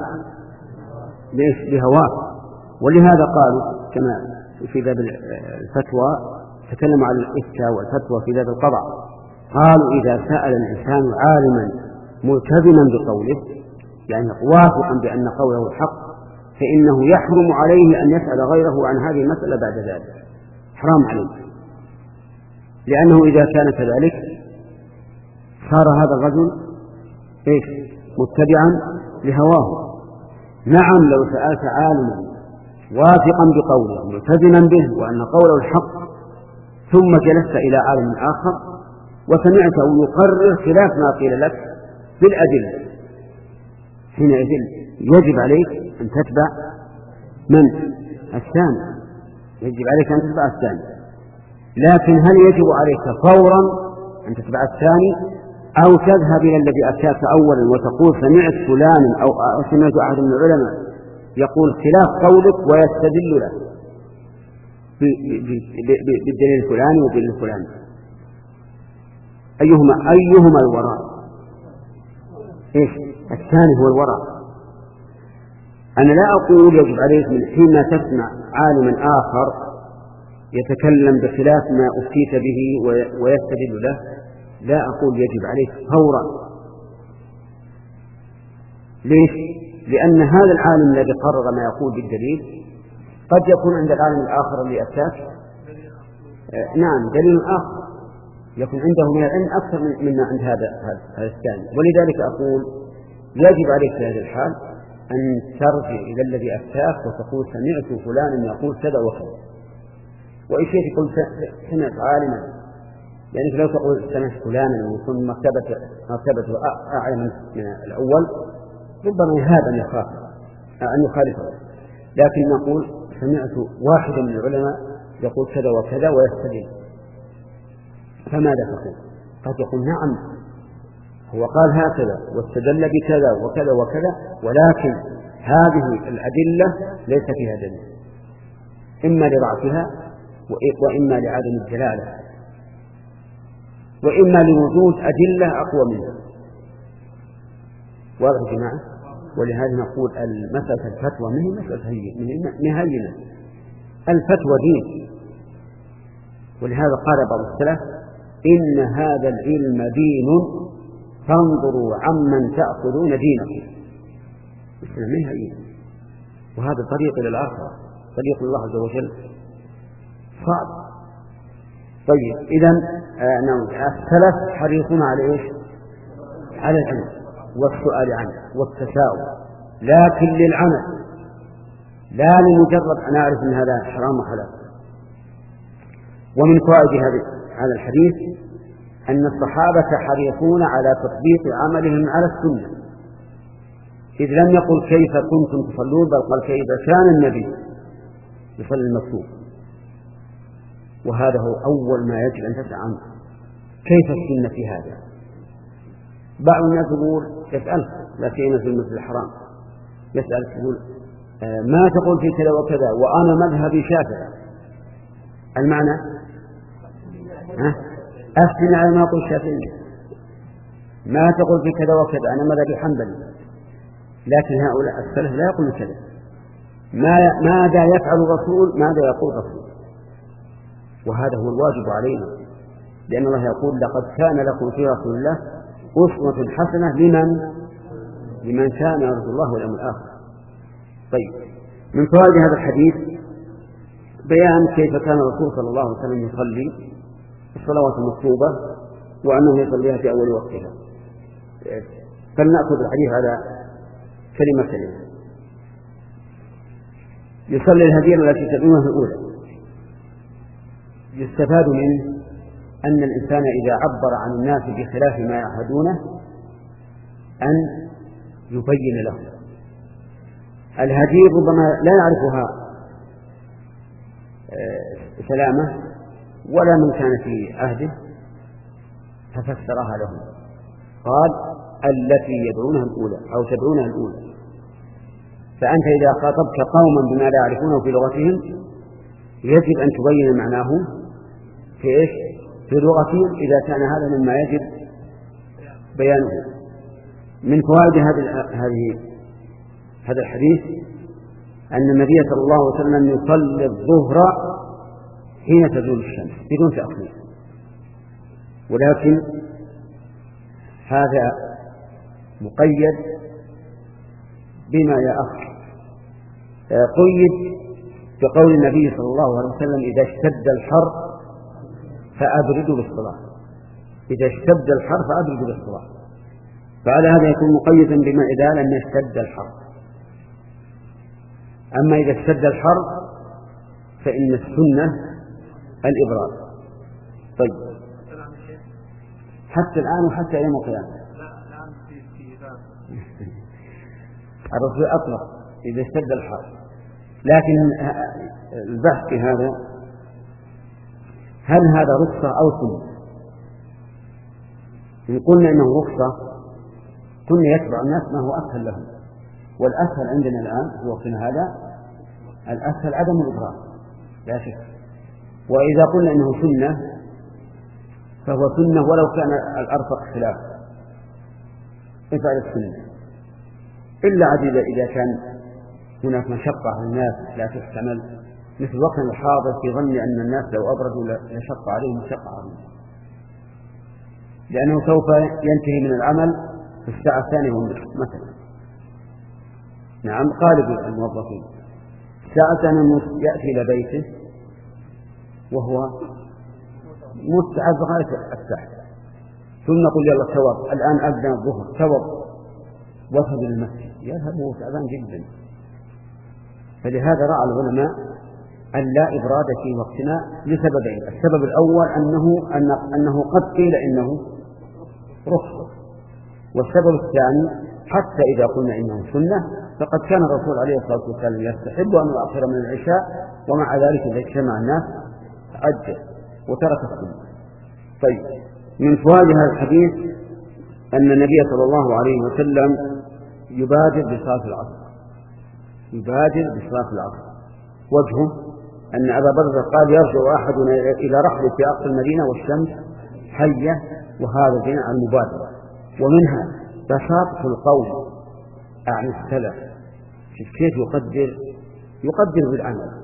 لهواه. ولهذا قالوا كما في باب الفتوى تكلموا عن الإفتاء والفتوى في باب القضاء، قالوا إذا سأل الإنسان عالما ملتزما بقوله يعني واثقا بأن قوله الحق فإنه يحرم عليه أن يسأل غيره عن هذه المسألة بعد ذلك، حرام عليه، لأنه إذا كان كذلك صار هذا الرجل إيش متبعا لهواه. نعم لو سألت عالما واثقا بقوله ملتزما به وأن قوله الحق ثم جلست إلى عالم آخر وسمعته يقرر خلاف ما قيل لك بالأدلة، حينئذ يجب عليك أن تتبع من الثاني، يجب عليك أن تتبع الثاني. لكن هل يجب عليك فورا أن تتبع الثاني أو تذهب إلى الذي أتاك أولا وتقول سمعت فلانا أو سمعت أحد من العلماء يقول خلاف قولك ويستدل له بالدليل الفلاني والدليل الفلاني؟ أيهما أيهما الوراء؟ إيش الثاني هو الوراء. أنا لا أقول يجب عليك من حين تسمع عالما آخر يتكلم بخلاف ما أفتيت به ويستدل له لا أقول يجب عليك فورا. ليش؟ لأن هذا العالم الذي قرر ما يقول بالدليل قد يكون عند العالم الآخر اللي أفتاك آه نعم دليل آخر يكون عنده من العلم أكثر مما عند هذا هذا الثاني. ولذلك أقول يجب عليك في هذا الحال أن ترجع إلى الذي أفتاك وتقول سمعت فلانا يقول كذا وكذا، وإيش تقول سمعت عالما، يعني لو تقول سمعت فلانا ويكون مرتبة مرتبته أعلى من الأول ربما يهاب أن يخاف أن يخالفه، لكن نقول سمعت واحدا من العلماء يقول كذا وكذا ويستدل، فماذا تقول؟ قد يقول نعم هو قال هكذا واستدل بكذا وكذا وكذا، ولكن هذه الأدلة ليس فيها دليل، إما لضعفها وإما لعدم الدلالة وإما لوجود أدلة أقوى منها. واضح يا جماعة؟ ولهذا نقول المسألة الفتوى ما هي مسألة هينة، الفتوى دين. ولهذا قال بعض السلف إن هذا العلم دين فانظروا عمن تأخذون دينكم. ما هي هينة، وهذا طريق إلى الآخرة، طريق الله عز وجل صعب. طيب إذن آه السلف حريصون على إيش؟ على العلم والسؤال عنه والتساؤل، لكن للعمل لا لمجرد أن أعرف أن هذا حرام وحلال. ومن فوائد هذا الحديث أن الصحابة حريصون على تطبيق عملهم على السنة، إذ لم يقل كيف كنتم تصلون بل قال كيف كان النبي يصلي المكتوب. وهذا هو أول ما يجب أن تسأل عنه. كيف السنة في هذا؟ بعض الناس يقول يسأل لا سيما في المسجد الحرام يسأل يقول آه ما تقول في كذا وكذا وأنا مذهبي شافعي. المعنى أفتني على ما يقول الشافعي. ما تقول في كذا وكذا أنا مذهبي حنبلي. لكن هؤلاء السلف لا يقولون كذا. ما ماذا يفعل الرسول ماذا يقول الرسول، وهذا هو الواجب علينا، لأن الله يقول لقد كان لكم في رسول الله أسوة حسنة لمن لمن كان يرجو الله واليوم الآخر. طيب، من فوائد هذا الحديث بيان كيف كان الرسول صلى الله عليه وسلم يصلي الصلوات المكتوبة وأنه يصليها في أول وقتها. فلنأخذ الحديث على كلمة كلمة. يصلي الهدير التي تدعونها الأولى. يستفاد منه أن الإنسان إذا عبر عن الناس بخلاف ما يعهدونه أن يبين له. الهدير ربما لا يعرفها سلامة ولا من كان في عهده ففسرها لهم، قال التي يدعونها الأولى أو تدعونها الأولى. فأنت إذا خاطبت قوما بما لا يعرفونه في لغتهم يجب أن تبين معناه في إيش؟ في لغتهم إذا كان هذا مما يجب بيانه. من فوائد هذه هذا الحديث أن النبي صلى الله عليه وسلم يصلي الظهر حين تزول الشمس بدون تأخير، ولكن هذا مقيد بما يا أخي قيد بقول النبي صلى الله عليه وسلم إذا اشتد الحر فأبردوا بالصلاة. إذا اشتد الحر فأبردوا بالصلاة، فعلى هذا يكون مقيدا بما إذا لم يشتد الحر. أما إذا اشتد الحر فإن السنة الإبراد. طيب، حتى الآن وحتى يوم القيامة الرسول أطلق إذا اشتد الحر، لكن البحث في هذا هل هذا رخصة أو سنة؟ إن قلنا إنه رخصة كنا يتبع الناس ما هو أسهل لهم، والأسهل عندنا الآن في وقتنا هذا الأسهل عدم الإبراد لا شك. وإذا قلنا إنه سنة فهو سنة ولو كان الأرفق خلاف افعل السنة، إلا عديدة إذا كان هناك مشقة على الناس لا تحتمل، مثل وقت الحاضر في ظن أن الناس لو أبردوا لشق عليهم مشقة عليهم، لأنه سوف ينتهي من العمل في الساعة الثانية والنصف مثلا. نعم، غالب الموظفين الساعة الثانية والنصف يأتي إلى بيته وهو مستعد غاية الساعة، ثم نقول يلا توض الآن أذن الظهر توض وذهب إلى المسجد، يذهب وهو تعبان جدا. فلهذا رأى العلماء أن لا إبراد في وقتنا لسببين. السبب الأول أنه, أن أنه قد قيل إنه رخصة، والسبب الثاني حتى إذا قلنا إنه سنة فقد كان الرسول عليه الصلاة والسلام يستحب أن يؤخر من العشاء، ومع ذلك إذا اجتمع الناس عجل وترك السنة. طيب، من فوائد هذا الحديث أن النبي صلى الله عليه وسلم يبادر بصلاة العصر يبادر بصلاة العصر وجهه أن أبا بكر قال يرجع أحدنا إلى رحله في أقصى المدينة والشمس حية، وهذا دين عن المبادرة. ومنها بساطة القول عن السلف، كيف يقدر يقدر بالعمل.